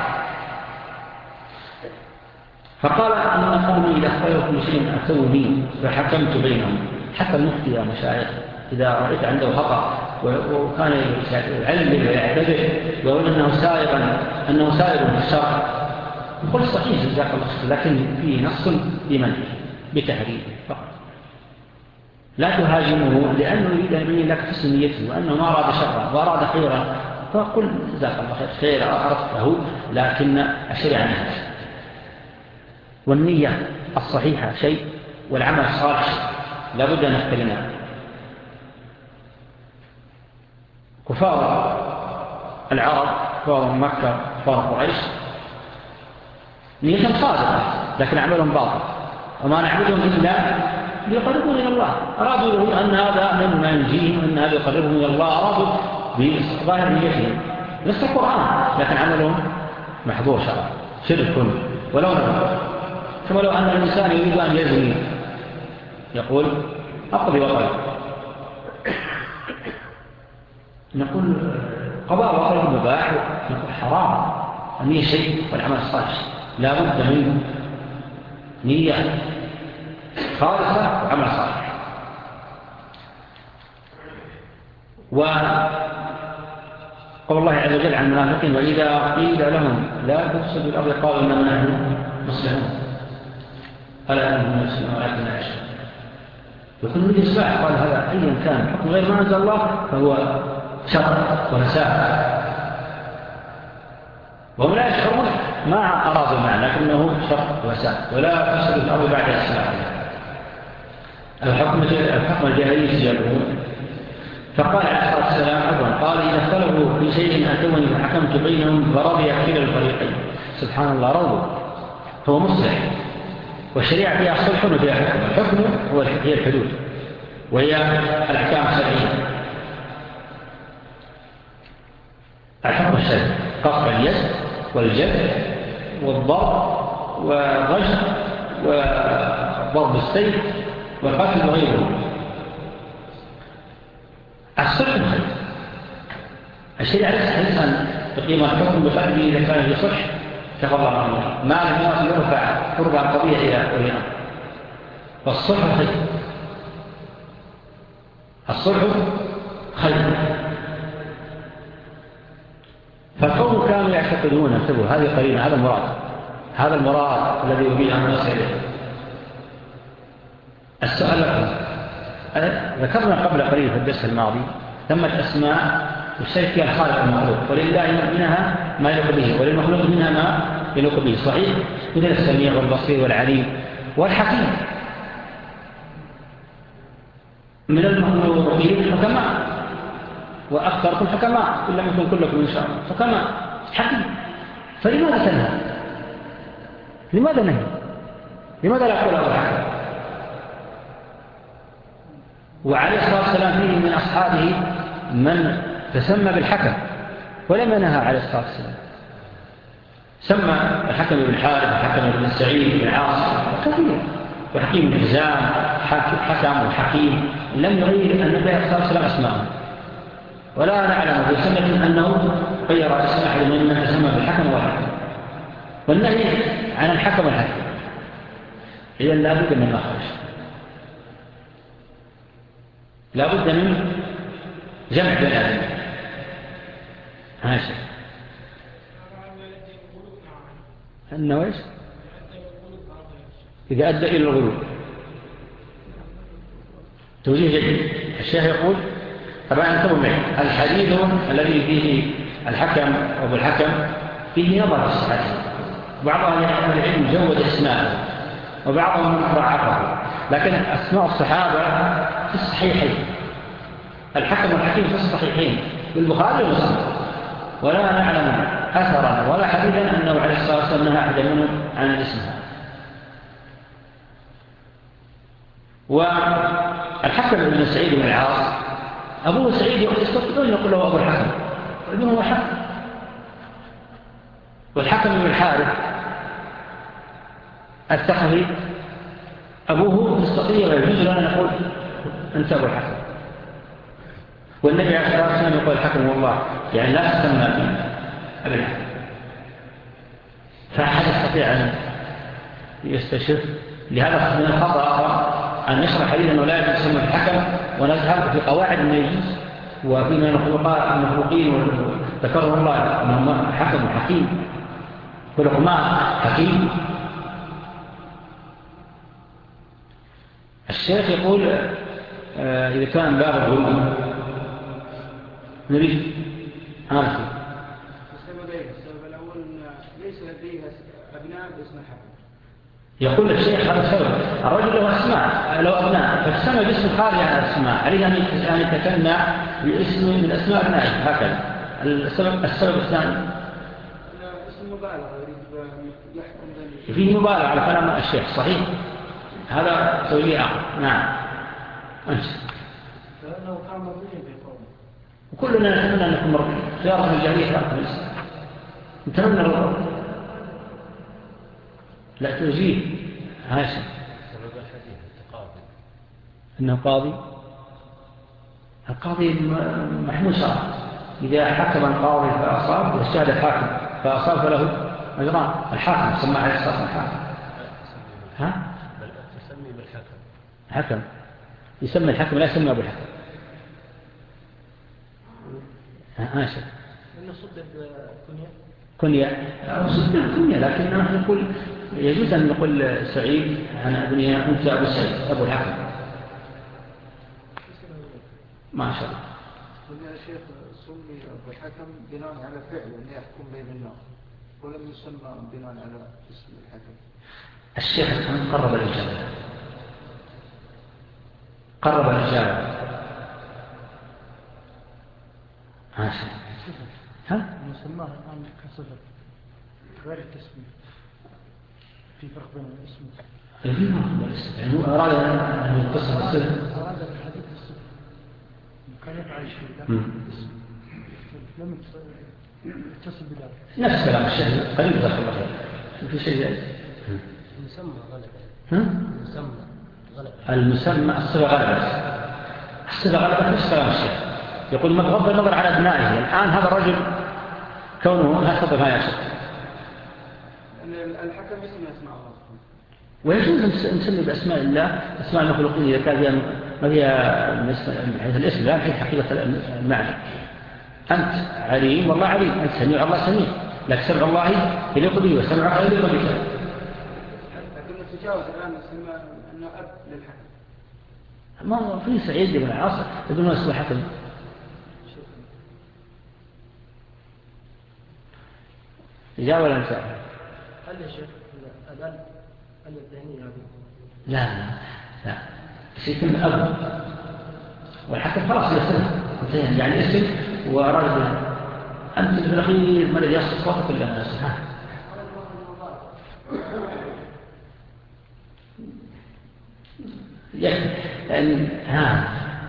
فقال أن قومي إذا اختلفوا في شيء أتوني فحكمت بينهم. حتى المفتي يا مشايخ إذا رأيت عنده خطأ وكان يعلم ويعتذر ويقول أنه سائغا أنه سائغ في الشرع يقول صحيح جزاك الله خير لكن فيه نص بمنه بتحريم فقط لا تهاجمه لأنه يريد أن يبين لك حسن نيته وأنه ما أراد شرا وأراد خيرا فقل جزاك الله خير خير عرفته لكن الشريعة نهج. والنية الصحيحة شيء والعمل الصالح شيء لا بد أن نختلنا. كفار العرب كفار مكة كفار قريش نية صادقة لكن عملهم باطل وما نعبدهم إلا ليقربون إلى الله. أرادوا لهم أن هذا من منجيهم أن هذا يقربهم إلى الله أرادوا بظاهر نيتهم نفس القرآن لكن عملهم محظور شرع شرك ولو نظر. كما لو أن الإنسان يريد أن يزني يقول أقضي وقضي نقول قضاء وقضي مباح نقول حرام. النية شيء والعمل الصالح لا بد من نية خالصة وعمل صالح. وقال الله عز وجل عن المنافقين وإذا قيل لهم لا تفسدوا الأرض قالوا إنما نحن مسلمون ألا أنهم مسلمون ولكن لا يشركون. يكون من الإصلاح قال هذا أيا كان حكم غير ما أنزل الله فهو شر ونساء وهم لا يشعرون ما أرادوا معه لكنه شر ونساء ولا تفسدوا الأرض بعد إصلاحها. الحكم الحكم الجاهلي يجلبون. فقال عليه الصلاة والسلام أيضا قال إذا اختلفوا في شيء أتوني فحكمت بينهم فرضي كلا الفريقين. سبحان الله رضوا هو مصلح والشريعة فيها صلح وفيها حكم. الحكم هو هي الحدود وهي الأحكام الشرعية. الحكم الشرعي قطع اليد والجد والضرب والرجم وضرب السيف والقتل وغيره. الصلح خير. الشريعة ليس أن تقيم الحكم بقتله إذا كان في صلح كفى الله عنه ما لم يرفع قرب القضية إلى ولي أمر. فالصلح خير. الصلح خير. فالقوم كانوا يعتقدون انتبهوا هذه قرينة هذا المراد هذا المراد الذي يريد أن نصل إليه. السؤال لكم ذكرنا قبل قليل في الدرس الماضي ثمة أسماء والشيء فيها الخالق المخلوق ولله منها ما يليق به وللمخلوق منها ما يليق به صحيح مثل السميع والبصير والعليم والحكيم. من المخلوقين حكماء وأكثركم حكماء إن لم يكن كلكم إن شاء الله حكماء حكيم. فلماذا تنهى؟ لماذا نهي؟ لماذا لا أقول أبو حكم؟ وعليه الصلاة والسلام فيه من أصحابه من تسمى بالحكم ولم ينهى عليه الصلاة والسلام. سمى الحكم بن الحارث الحكم بن سعيد بن عاصم كثير وحكيم بن حزام حكم وحكيم لم يغير النبي عليه الصلاة والسلام أسماءهم ولا نعلم في سنة أنه غير اسم أحد من تسمى بالحكم والحكم. والنهي عن الحكم والحكم إذا لا بد من مخرج لا بد من جمع بين هذين. هاشم أنه إيش إذا أدى إلى الغلو توجيه جيد. الشيخ يقول طبعا انتبهوا معي، الحديث الذي فيه الحكم أو الحكم فيه نظر في صحته، بعض أهل العلم جود إسناده وبعضهم ضعفه، لكن أسماء الصحابة في الصحيحين، الحكم والحكيم في الصحيحين بالبخاري ومسلم، ولا نعلم أثرا ولا حديثا أنه عليه الصلاة والسلام نهى أحد منهم عن الاسم. والحكم بن سعيد بن العاص أبوه سعيد يستطيعون يقول له أبو الحكم، ابنه هو حكم. والحكم بن الحارث الثقفي أبوه يستطيع ويجوز لنا نقول أنت أبو الحكم. والنبي عليه الصلاة والسلام يقول الحكم والله، يعني لا تسمى أبي الحكم. فأحد يستطيع أن يستشف. لهذا من الخطأ أن يشرح حديثا أنه لا يجوز يسمى الحكم ونذهب في قواعد ما يجوز، وفي من المخلوقين ذكره الله أنهم حكم حكيم، ولقمان حكيم. الشيخ يقول آه إذا كان باب الغلو نريد هذا السببين. السبب الأول ليس لديه أبناء باسم الحكم. يقول الشيخ هذا سبب، الرجل له أسماء له أبناء فالسمى باسم خارج عن الأسماء، عليه أن يتكنى باسم من أسماء أبنائه هكذا. السبب, السبب الثاني اسم مبالغة يريد يحكم بين فيه مبالغة على كلام الشيخ صحيح، هذا توجيه آخر. نعم أنت لأنه كان مرضيا في قومه، وكلنا نتمنى أن نكون مرضيين. خيارة الجاهلية خيارة الإسلام، نتمنى الرضا لا توجيه. هاشم سبب الحديث التقاضي، أنه قاضي. القاضي محمود شرع، إذا حكم القاضي فأصاب واجتهد الحاكم فأصاب فله أجران. الحاكم سمى عليه الصلاة الحاكم. ها؟ بل تسمي بالحكم. حكم يسمى الحكم لا يسمى أبو الحكم. هاشم إنه صدق كنية كنية صدق كنية، لكن نحن نقول يجوز أن نقول سعيد عن ابنها أنت أبو سعيد أبو الحكم ما شاء الله. قلنا يا شيخ سمي أبو الحكم بناء على فعل أن يحكم بين الناس، ولم يسمى بناء على اسم الحكم. الشيخ الحمد قرب الإجابة، قرب الإجابة. ماشي. ها؟ نسماه الآن كصفة غير التسمية، في فرق بين الاسم يعني هو أراد أن يتصل بالصفة، أراد الحديث الصفة كان يفعل شيء لكن الاسم لم يتصل بذلك. نفس كلام الشيخ قريب دخل الله في شيء المسمى غلبة. ها؟ المسمى غلبة. المسمى الصفة غلبة. الصفة غلبة نفس كلام الشيخ. يقول ما بغض النظر على أبنائه. الآن هذا الرجل كونه ها تفضل ها يا شيخ. الحكم اسم أسماء الله ويجوز نسمي بأسماء الله أسماء المخلوقين إذا كان فيها ما فيها من حيث الاسم لا من حيث حقيقة المعنى. أنت عليم والله عليم، أنت سميع الله سميع، لك سمع الله يليق به وسمعك يليق بك. لكن التجاوز الآن نسمى أنه أب للحكم. ما هو في سعيد بن العاص بدون اسم حكم. إجابة ولا نساء؟ هل يا شيخ الآن هل الذهنية هذه؟ لا لا لا شيء كل أب والحكم خلاص يسمى زين يعني اسم وأراد بها. أنت في الأخير ما الذي يصف صوتك إلا أنا سبحانه. يعني ها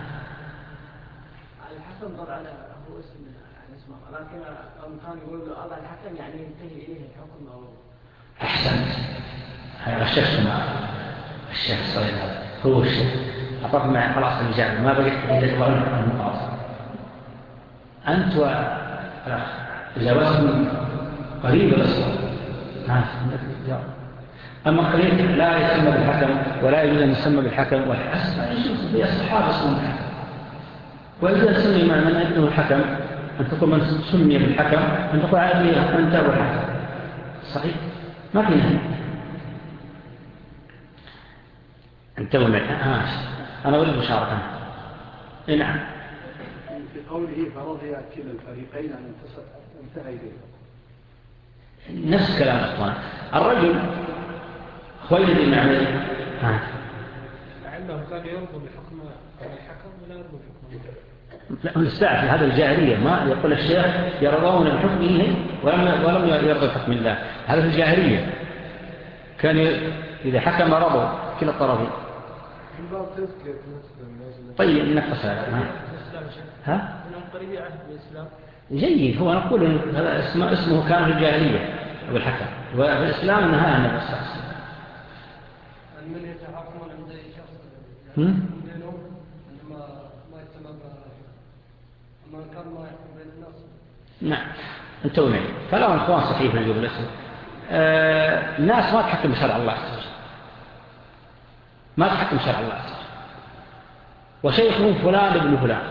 الحكم طبعا هو اسم اسمه، لكن كان يقول له الله الحكم يعني ينتهي إليه الحكم أو أحسنت. هذا الشيخ مع الشيخ الصغير هذا هو الشيخ أعطاك معي خلاص الإجابة ما بقيت إذا تظن النقاط. أنت وإجابتكم قريبة الأصوات. أما قليل لا يسمى بالحكم ولا يجوز أن يسمى بالحكم والحسن في الصحابة اسمه بالحكم. ويجوز أن تسمي مع من ابنه الحكم أن تقول من سمي بالحكم أن تقول عليه أنت أبو الحكم صحيح ما في نهي. انتبهوا معي. آه. أنا أريد مشاركة. إيه نعم. في قوله فرضي كلا الفريقين أن انتهى إليه نفس كلام أخوان. الرجل خويلد بن عمير ها لعله كان يرضى بحكم الحكم ولا يرضى بحكم لا نستعفي هذا الجاهلية. ما يقول الشيخ يرضون بحكمه ولم ولم يرضى بحكم الله. هذا في الجاهلية كان إذا حكم رضوا كلا الطرفين. طيب نقص هذا ها ها قريب عهد الإسلام جيد. هو نقول هذا اسمه اسمه كان في الجاهلية أو الحكم وفي الإسلام نهى النبي صلى الله عليه وسلم. من يتحكمون عند أي شخص بينهم عندما ما يتم ما كان ما يحكم بين الناس. نعم انتوا معي. كلام اخوان صحيح نجيب الاسم. آه الناس ما تحكم شرع الله عز وجل. ما تحكم شرع الله عز وجل. وشيخهم فلان ابن فلان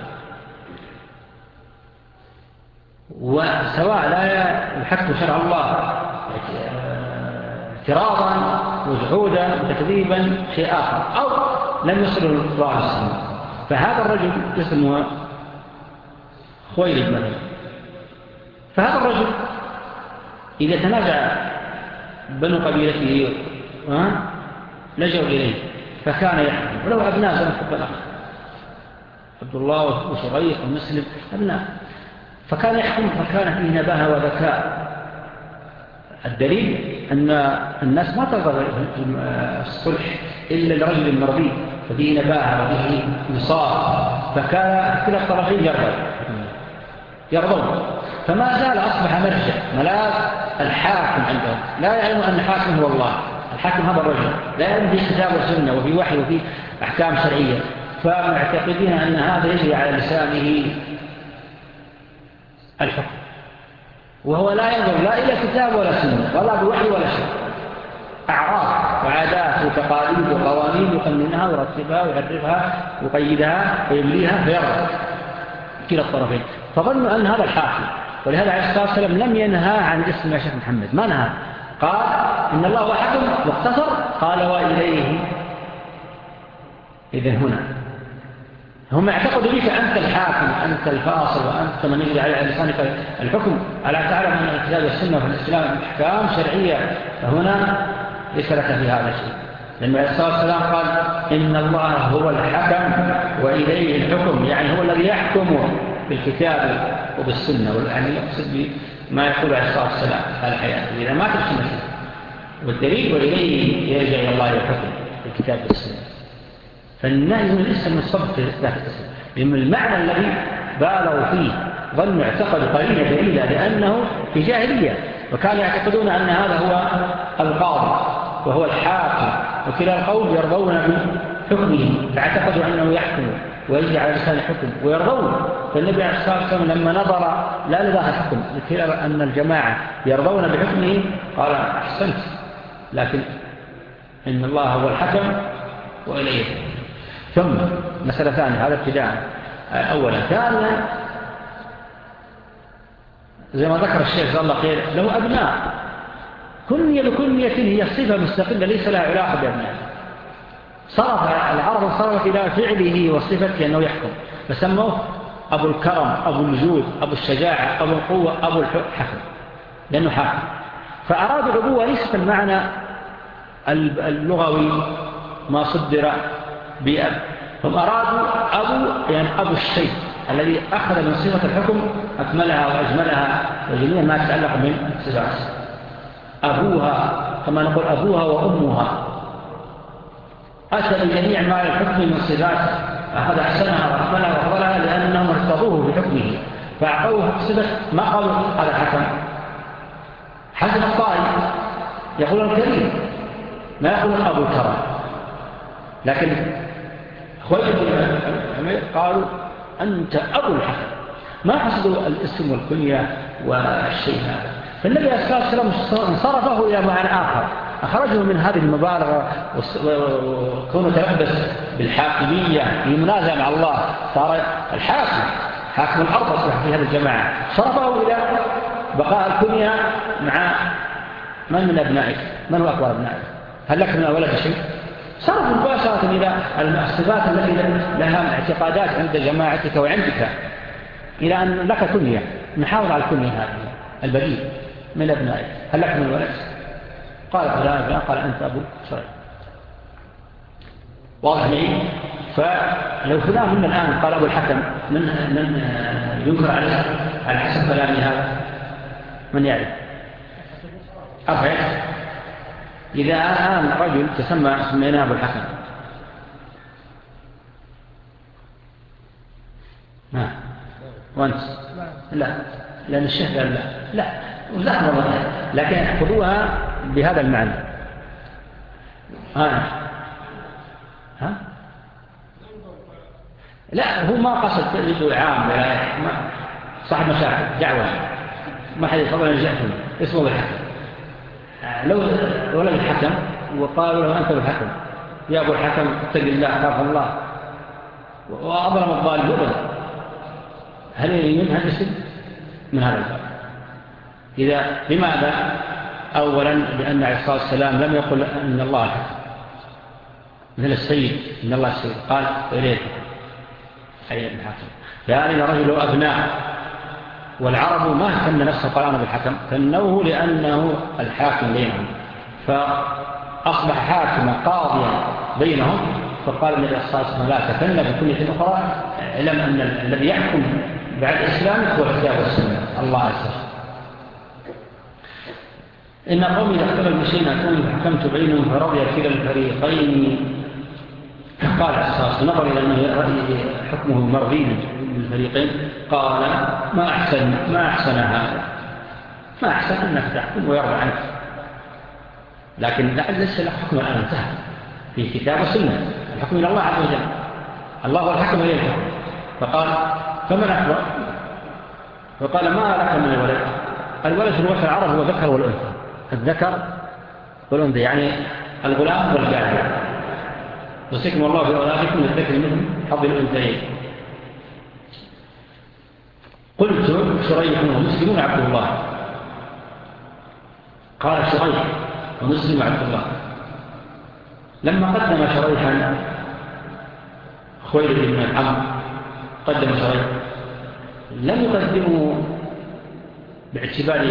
وسواء لا يحكم شرع الله اعتراضا وجحودا وتكذيبا شيء آخر أو لم يصله القرآن السنة. فهذا الرجل اسمه خويلد مثلا. فهذا الرجل إذا تنازع بنو قبيلته لجوا إليه فكان يحكم ولو أبناء زمن حب الأخ عبد الله وشريح ومسلم أبناء فكان يحكم فكان فيه نباهة وذكاء. الدليل أن الناس ما ترضى الصلح إلا لرجل مرضي ففيه نباهة وفيه نصار فكان كلا الطرفين يرضى يرضون. فما زال أصبح مرجع ملاذ الحاكم عندهم. لا يعلم أن الحاكم هو الله. الحاكم هذا الرجل لا يعلم في كتاب وسنة وفي وحي وفي أحكام شرعية فمعتقدين أن هذا يجري على لسانه الحكم وهو لا ينظر لا إلى كتاب ولا سنة ولا بوحي ولا شيء. أعراف وعادات وتقاليد وقوانين يقننها ويرتبها ويعرفها ويقيدها ويمليها فيرضى كلا الطرفين. فظنوا أن هذا الحاكم. ولهذا عليه الصلاة والسلام لم ينهى عن اسم يا شيخ محمد ما نهى. قال إن الله هو حكم واقتصر قال وإليه. إذن هنا هم اعتقدوا بك أنت الحاكم وأنت الفاصل وأنت من يجري على لسانك الحكم. ألا تعلم أن الكتاب والسنة في الإسلام أحكام شرعية فهنا ليس لك في هذا الشيء. لأن عليه الصلاة والسلام قال إن الله هو الحكم وإليه الحكم يعني هو الذي يحكم بالكتاب وبالسنة. يعني يقصد بما يقول عليه الصلاة والسلام على حياته إذا ما ترسم والدليل وإليه يرجع إلى الله الحكم بالكتاب والسنة. فالنهي من الاسم من صدق ذات الاسم لأن المعنى الذي بالغوا فيه ظنوا اعتقدوا قليلا دليلا لأنه في جاهلية وكانوا يعتقدون أن هذا هو القاضي وهو الحاكم وكلا القوم يرضون بحكمه فاعتقدوا أنه يحكم ويجري على لسان الحكم ويرضون. فالنبي عليه الصلاة والسلام لما نظر لا لذات الحكم لكلا أن الجماعة يرضون بحكمه قال أحسنت لكن إن الله هو الحكم وإليه. ثم مسألة ثانية هذا ابتداء أولا. ثانيا زي ما ذكر الشيخ جزاه الله خير له أبناء كنية بكنية هي صفة مستقلة ليس لها علاقة بأبناء. صرف العرب صرفت إلى فعله وصفته أنه يحكم فسموه أبو الكرم أبو الجود أبو الشجاعة أبو القوة أبو الحكم لأنه حاكم. فأرادوا الأبوة ليست المعنى اللغوي ما صدر بأب. هم أرادوا أبو يعني أبو الشيء الذي أخذ من صفة الحكم أكملها وأجملها وجميع ما تتعلق من صفات. أبوها كما نقول أبوها وأمها أتى بجميع ما الحكم من صفات أخذ أحسنها وأكملها وأفضلها لأنهم ارتضوه بحكمه فأعطوه صفة ما قالوا هذا الحكم. حسن الطائي يقول الكريم ما يقول أبو الكرم لكن خويلد بن عمير قالوا أنت أبو الحكم ما حسدوا الاسم والكنية والشيء هذا. فالنبي عليه الصلاة والسلام انصرفه إلى معنى آخر أخرجه من هذه المبالغة وكونه تلبس بالحاكمية في منازع مع الله صار الحاكم حاكم الأرض أصبح في هذه الجماعة صرفه إلى بقاء الكنية مع من من أبنائك من هو أكبر أبنائك هل لك من ولد شيء صرف مباشرة إلى الصفات التي لها اعتقادات عند جماعتك وعندك إلى أن لك كنية. نحافظ على الكنية هذه البديل من أبنائك. هل لك من ولد؟ قال فلان فلان قال أنت أبو شريح. واضح لي؟ فلو فلان من الآن قال أبو الحكم من, من ينكر عليه على حسب كلامي هذا من يعرف؟ أفعل إذا الآن رجل تسمى سميناه أبو الحكم ما وأنت لا لأن الشيخ قال لا لا وزحمة الله لكن خذوها بهذا المعنى. ها ها لا هو ما قصد تجده عام ولا صاحب مشاكل دعوة ما حد يفضل أن يجعله اسمه الحكم. لو ولد الحكم وقالوا له أنت الحكم يا أبو الحكم اتق الله خاف الله وأظلم الظالم يؤذن هل يمكن هذا الشيء من هذا الباب؟ إذا لماذا؟ أولا لأن عليه الصلاة والسلام لم يقل أن الله الحكم مثل السيد إن الله السيد قال إليه أي الحكم. ثانيا رجل أبناء والعرب ما كان نفسه قرآن بالحكم كأنه لأنه الحاكم بينهم فأصبح حاكما قاضيا بينهم فقال النبي صلى الله عليه وسلم لا تكلم بكلية أخرى علم أن الذي يحكم بعد الإسلام هو الكتاب والسنة الله عز وجل. إن قومي إذا اختلفوا بشيء أكون حكمت بينهم فرضي كلا الفريقين. قال عليه الصلاة والسلام نظر إلى أنه حكمه مرضي للفريقين قال ما أحسن ما أحسن هذا ما أحسن أنك تحكم ويرضى عنك لكن ليس لك حكم الآن انتهى في كتاب وسنة الحكم إلى الله عز وجل الله هو الحكم إليه الحكم. فقال فمن أكبر فقال ما لك من الولد الولد في الوقت العرب هو ذكر والأنثى الذكر والأنثى يعني الغلام والجارية وسكم الله في أولادكم الذكر منهم حظ الأنثيين. قلت شريح ومسلم عبد الله قال شريح ومسلم عبد الله لما قدم شريحا خويلد بن العم قدم شريح لم يقدمه باعتبار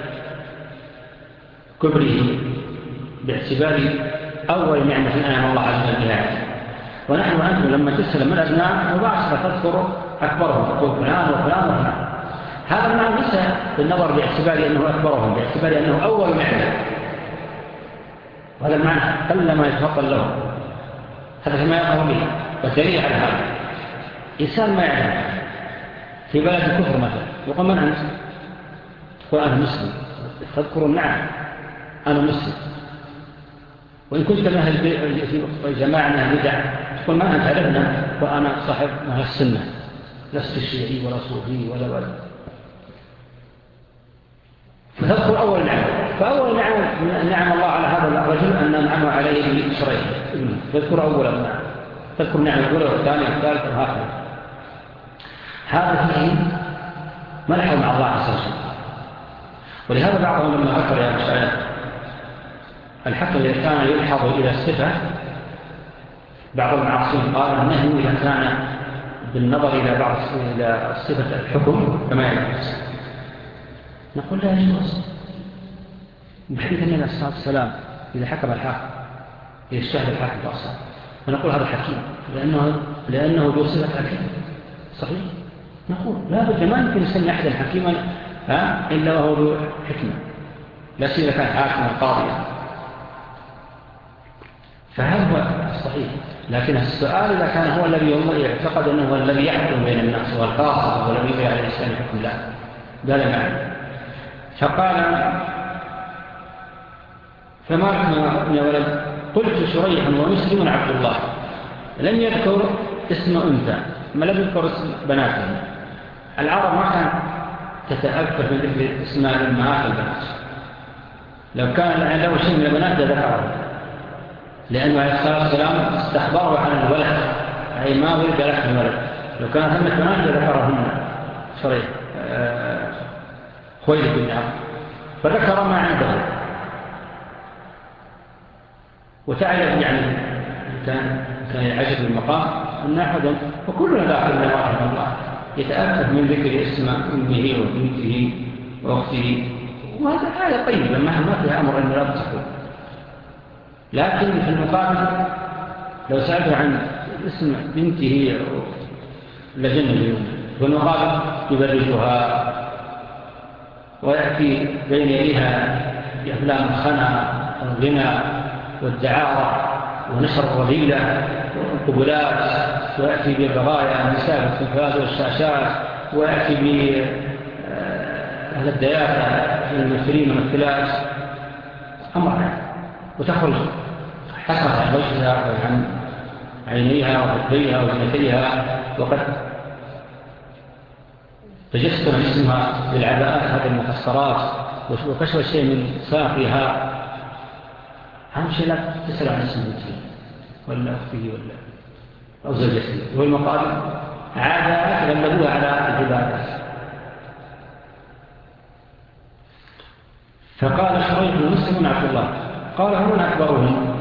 كبره باعتبار أول نعمة أنعم الله عز وجل بها ونحن وأنتم لما تسلم من أبناء مباشرة تذكر أكبرهم تقول فلان وفلان وفلان هذا النعم ليس بالنظر باعتبار أنه أكبرهم باعتبار أنه أول نعمة وهذا المعنى قل ما يتفضل له هذا ما يقوم به والدليل على هذا إنسان ما يعلم في بلد الكفر مثلا يقول من أنت؟ تقول أنا مسلم تذكر النعم أنا مسلم وإن كنت من أهل جماعة من أهل بدع تقول ما أنت عرفنا وأنا صاحب مع السنة لست الشيعي ولا صوفي ولا ولا فتذكر أول نعم فأول نعم نعم الله على هذا الرجل أن نعم عليه بشريه تذكر أولا نعم تذكر نعم الأولى والثانية والثالثة وهكذا هذا فيه ملحه مع الله عز وجل. ولهذا بعضهم لما ذكر يا مشاهد الحكم إذا كان يلحظ إلى الصفة بعض المعاصرين قال النهي إذا كان بالنظر إلى بعض إلى صفة الحكم كما يجوز نقول لا يجوز بحديث النبي عليه الصلاة والسلام إذا حكم الحاكم إذا اجتهد الحاكم فأصلا ونقول هذا حكيم لأنه لأنه ذو صفة حكيم صحيح نقول لا بد ما يمكن يسمي أحدا حكيما إلا وهو ذو حكمة لا سيما كان حاكما قاضيا فهذا هو الصحيح. لكن السؤال إذا كان هو الذي يعتقد أنه هو الذي يحكم بين الناس هو القاصد هو الذي يبيع على الإسلام يحكم لا قال معنى فقال فما لكم يا ولد قلت شريحا ومسلم عبد الله لم يذكر اسم أنثى ما لم يذكر اسم بناتهم. العرب ما كان تتأكد من ذكر اسماء الأمهات البنات لو كان له شيء من البنات ذكره لأنه عليه الصلاة والسلام استخبره عن الولد أي ما ولد له الولد لو كان ثمة بنات ذكرهن شريح آه خويلد بن عبد فذكر ما عنده وتعلم يعني كان كان يعجب المقام أن أحدهم وكلنا داخلنا رحمه الله يتأكد من ذكر اسم أمه وبنته وأخته، وهذا حاجة طيبة ما فيها أمر أن لا تصحوا. لكن في المقابل لو سألته عن اسم بنته لجنة اليوم في المقابل يبرزها ويأتي بين يديها بأفلام الخنا والغنى والدعارة ونشر الرذيلة والقبلات، ويأتي بالبغايا النساء والتلفاز والشاشات، ويأتي بأهل الديافة الممثلين والممثلات أمر، وتخرج حسرة عن وجهها وعن عينيها وخديها وجنتيها، وقد تجسم اسمها بالعباءات هذه المفسرات وكشف شيء من ساقها. أهم شيء لا تسأل عن اسم بنته ولا أخته ولا أو زوجته، والمقابل عادات غلبوها على العبادات. فقال شريح بن مسلم بن عبد الله قال ومن أكبرهم؟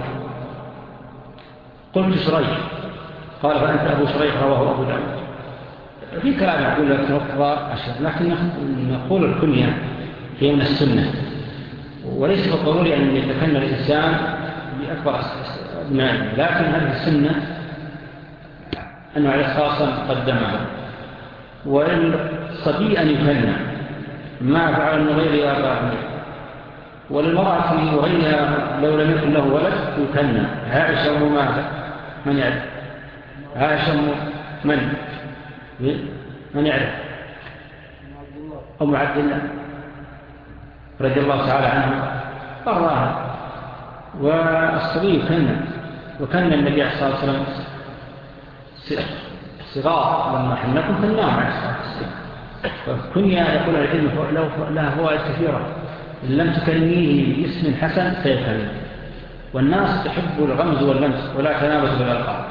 قلت شريح. قال فأنت أبو شريح رواه أبو داود. في كلام يقول لك نقضى أشهر، لكن نقول الكنية هي من السنة، وليس بالضروري أن يتكنى الإنسان بأكبر أبنائه، لكن هذه السنة أنه على خاصا قدمها. وللصبي أن يكنى ما فعل من غير آبائه، وللمرأة وغيرها لو لم يكن له ولد يكنى. عائشة أم ماذا؟ من يعرف؟ عائشة أم من؟ من يعرف؟ أم عبد الله رضي الله تعالى عنها أراها. والصبي يكنى، وكان النبي عليه الصلاة والسلام صغار لما حنكم كناهم عليه الصلاة والسلام. فكنيا يقول العلم لها فوائد كثيرة، إن لم تكنيه باسم حسن فيكنى. والناس تحب الغمز واللمس ولا تنابز بالألقاب،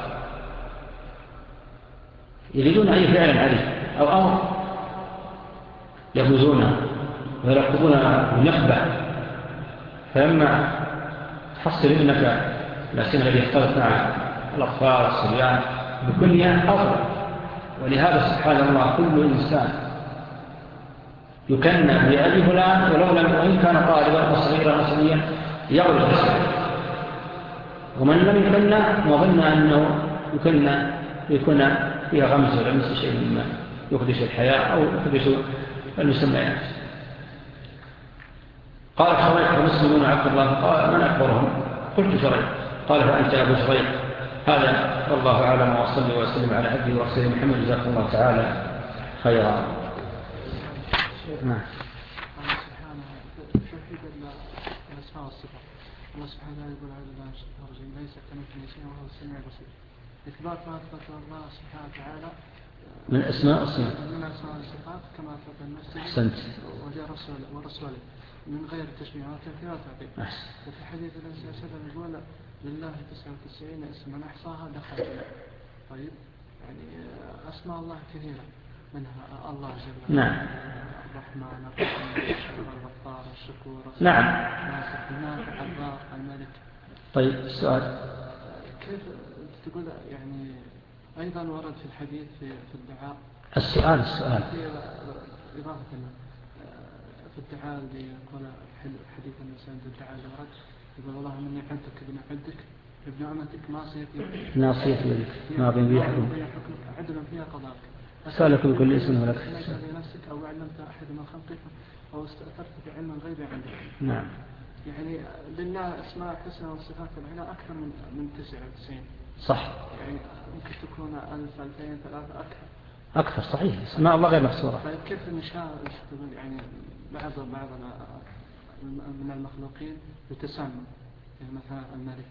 يريدون أي فعل عليه أو أمر يغمزونه ويرقبونه بنخبة. فلما تحصل ابنك لكن الذي يختلط مع الأطفال والصبيان بكنية أفضل. ولهذا سبحان الله كل إنسان يكنى بأبي فلان ولو لم وإن كان طالبا وصغيرا وصبيا يغلق اسمه، ومن لم يكنى وظن أنه يكنى يكون فيها غمز ولمس شيء مما يخدش الحياة أو يخدش المسميات. قال شريح ومسلم بن عبد الله قال من أكبرهم؟ قلت شريح. قال فأنت أبو شريح. هذا والله أعلم، وصلي وسلم على عبده ورسوله محمد جزاكم الله تعالى خيرا. نعم. الله سبحانه توحيد الأسماء والصفات. الله سبحانه يقول على الله الرجيم ليس كمثله شيء وهو السميع البصير. إثبات ما أثبت الله سبحانه وتعالى من أسماء والصفات من أسماء والصفات كما أثبت النفس أحسنت ورسوله ورسوله من غير تشبيه وتمثيل وتعطيل. وفي حديث النبي صلى الله عليه وسلم يقول لله تسعة وتسعين اسما أحصاها دخل. طيب يعني أسماء الله كثيرة، منها الله جل نعم الرحمن الرحيم الغفار الشكور نعم النافع الضار الملك. طيب السؤال كيف تقول يعني أيضا ورد في الحديث في في الدعاء السؤال السؤال في إضافة في الدعاء اللي يقول حديث النساء الدعاء اللي ورد يقول اللهم إني عبدك ابن عبدك ابن أمتك ناصيتي ناصيتي يدك ماض بي حكمك عدلا فيها قضاءك أسألك بكل اسم ولك ليس بنفسك أو علمت أحد من خلقك أو استأثرت بعلم الغيب عندك. نعم. يعني لله أسماء حسنى وصفات العلا أكثر من من تسعة وتسعين. صح. يعني ممكن تكون ألف ألفين ثلاثة أكثر. أكثر صحيح. اسماء الله غير محصورة. طيب كيف النشاء تقول يعني بعض بعض من المخلوقين يتسمى يعني مثلا الملك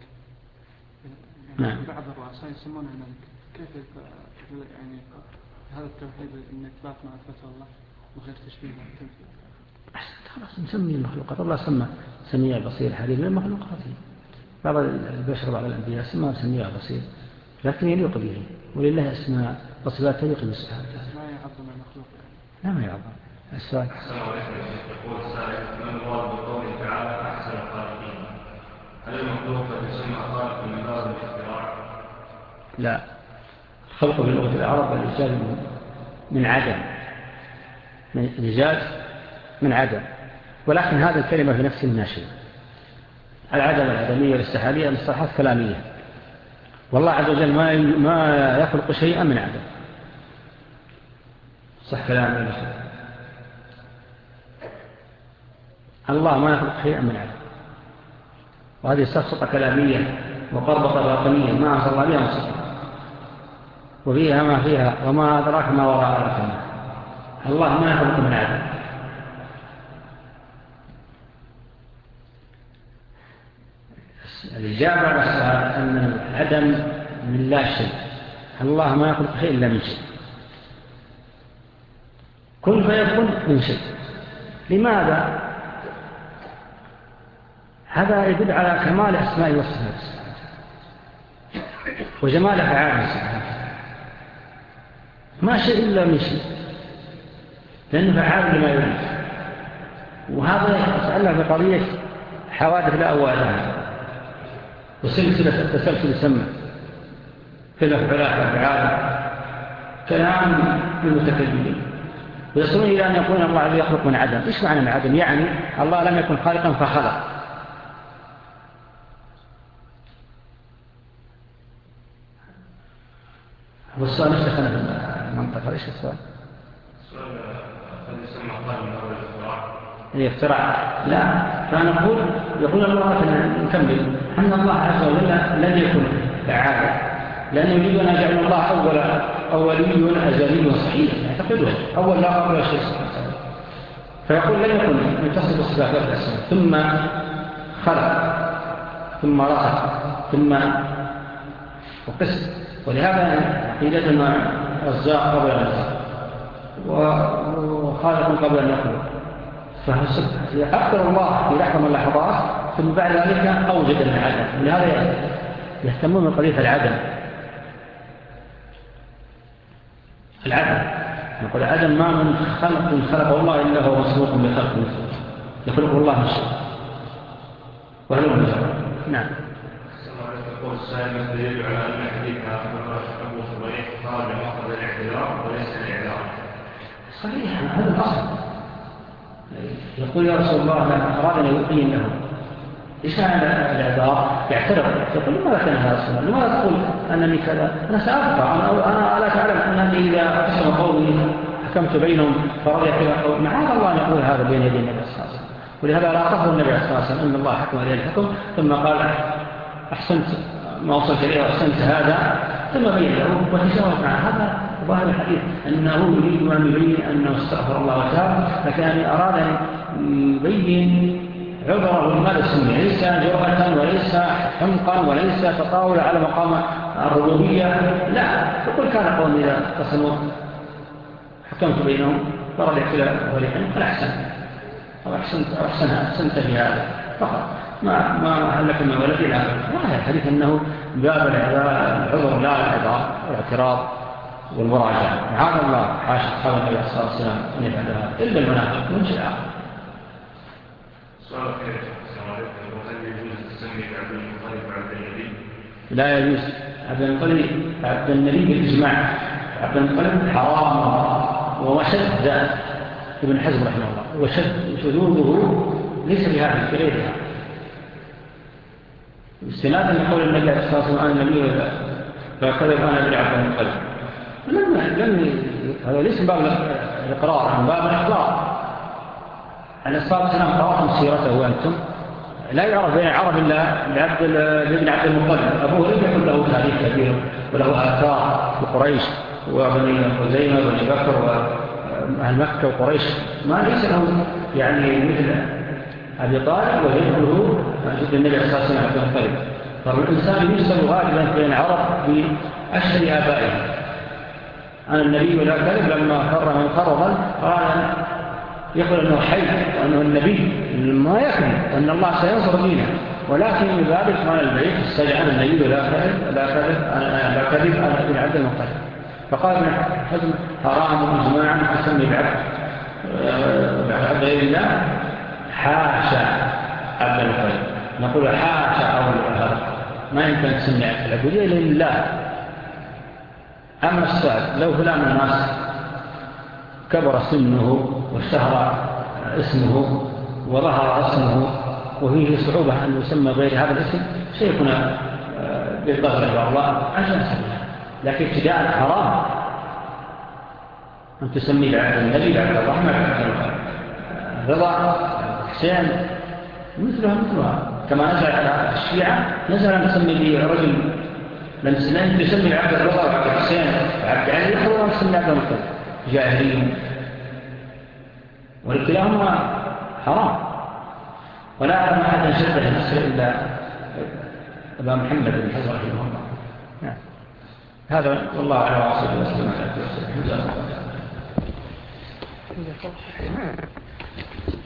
يعني نعم. بعض الرؤساء يسمونه الملك. كيف يعني هذا التوحيد إن إثبات ما أثبته الله وغير تشبيه وتمثيل؟ خلاص نسمي المخلوقات. الله سمى سميع بصير حليم من المخلوقات. بعض البشر بعض الأنبياء سمى سميع بصير لكن يليق به، ولله أسماء وصفات تليق بسبحانه وتعالى. ما يعظم المخلوق يعني. لا ما يعظم. السؤال السلام عليكم. يقول السائل ما المراد بقوله تعالى أحسن الخالقين؟ هل المخلوق قد يسمى خالق من باب الاختراع لا، الخلق بلغة العرب الإيجاد من عدم، الإيجاد من عدم، ولكن هذه الكلمة في نفس الناشئ. العدم العدمية والاستحالية مصطلحات كلامية، والله عز وجل ما ما يخلق شيئا من عدم. صح كلامي؟ الله ما يخلق شيئا من عدم، وهذه سفسطة كلامية وقربطة باطنية ما أنزل الله بها مصطلح، وفيها ما فيها وما أدراك ما وراء الكلمة. الله ما يخلق من عدم. الإجابة على السؤال أن العدم من لا شيء، الله ما يخلق شيء إلا من شيء، كن فيكون من شيء. لماذا؟ هذا يدل على كمال أسماء والصفات وجمال أفعاله سبحانه، ما شيء إلا من شيء، لأنه فعال لما يريد. وهذا يتعلق بقضية حوادث الأول وسلسلة التسلسل يسمى في الأفعال والأفعال كلام المتكلمين، ويصلون إلى أن يكون الله عز يخلق من عدم. إيش معنى من عدم؟ يعني الله لم يكن خالقا فخلق. والسؤال مش دخلنا في المنطقة. إيش السؤال؟ السؤال قد يسمى قال من أول الاختراع. هي اختراع؟ لا، فنقول يقول الله نكمل أن الله عز وجل لن يكن فعالا، لأنه يريد أن يجعل الله أول أولي أزلي صحيح يعتقده أول لا قبل شيء، فيقول لن يكن يتصف الصفات والأسماء ثم خلق ثم رزق ثم وقسم. ولهذا عقيدتنا رزاق قبل الرزق وخالق قبل أن يخلق، فيقدر الله في لحظة من اللحظات ثم بعد ذلك أوجد العدم. ولهذا يهتمون من قضية العدم. العدم نقول العدم ما من خلق خلق الله إلا هو مسبوق بخلق مثله، يخلق الله من شيء وهل هو مجرد. نعم. يقول السائل الدليل على أن حديث أبو صبيح قال بمقتضى الاعتذار وليس الاعذار. صحيح، هذا الأصل. يقول يا رسول الله أنا أراد أن يبين له إيش معنى الاعذار؟ يعترض يقول لماذا كان يا رسول الله؟ لماذا تقول أنني كذا؟ أنا سأبقى، أنا, أنا لا تعلم أنني إذا قسم قومي حكمت بينهم فرضي كذا قول. معاذ الله أن يقول هذا بين يدي النبي صلى الله عليه وسلم. ولهذا لا تخبر النبي صلى الله عليه وسلم أن الله حكم عليه الحكم ثم قال أحسنت ما وصلت إليه وأحسنت هذا ثم بين له وتشاور معه. هذا ظاهر الحديث أنه يريد أن يبين أنه استغفر الله وتاب، لكن أراد أن يبين عذره لماذا سمي، ليس جرأة وليس حمقا وليس تطاول على مقام الربوبية، لا. يقول كان قوم إذا اتصلوا حكمت بينهم فرضي كلا وليحن فالأحسن أحسنت أحسنت في هذا فقط، ما ما هلك من ولدي لا. وهذا الحديث أنه باب العذر لا الاعتراض والاعتراض والمراجعة. معاذ الله حاشا أصحاب النبي صلى الله عليه وسلم أن يفعل هذا إلا المنافق من شيء آخر. سؤال كيف هل يجوز تسمي عبد المطلب عبد النبي؟ لا يجوز. عبد المطلب عبد النبي بالإجماع. عبد المطلب حرام وشد ابن حزم رحمه الله، وشد شذوذه ليس بهذا في غيرها. استنادا لقول النبي صلى الله عليه وسلم عن النبي فكذب أنا ابن عبد المطلب. لم لم هذا ليس من باب الإقرار، من باب الإخبار. عليه الصلاة والسلام قرأتم سيرته وأنتم لا يعرف بين العرب إلا لابن عبد المطلب. أبوه لم يكن له تاريخ كبير وله آثار في قريش وبني خزيمة وبني بكر وأهل مكة وقريش، ما ليس له يعني مثل أبي طالب وجده جد النبي صلى الله عليه وسلم عبد المطلب. فالإنسان يسأل غالبا بين العرب بأشهر آبائه. أنا النبي ولا كذب لما فر من فرضا قال يقول أنه حي وأنه النبي ما يكذب وأن الله سينصر دينه، ولكن لذلك قال البيت استجعل النبي ولا كذب لا كذب أنا لا كذب أنا ابن عبد المطلب. فقال ابن حزم حرام إجماعا تسمي بعبد بعد غير الله حاشا عبد المطلب. نقول حاشا أول هذا ما يمكن تسمي العبودية إلا لله أما السؤال لو فلان الناس كبر سنه واشتهر اسمه وظهر اسمه وفيه صعوبة أن يسمى غير هذا الاسم سيكون بالضغط والله عشان سبيل. لكن ابتداء حرام أن تسمي بعد النبي بعد الرحمة بعد الرضا حسين مثلها مثلها كما نزل على الشيعة نزل أن تسمي لي رجل لن تسمي عبد الرضا وعبد الحسين وعبد علي يخلوا أن تسمي عبد المطلب جاهلين ولكلاهما حرام. ولا أعلم أحدا شبه نفسه إلا أبا محمد بن حزم رحمه الله. نعم. هذا والله على رسول الله صلى الله عليه وسلم.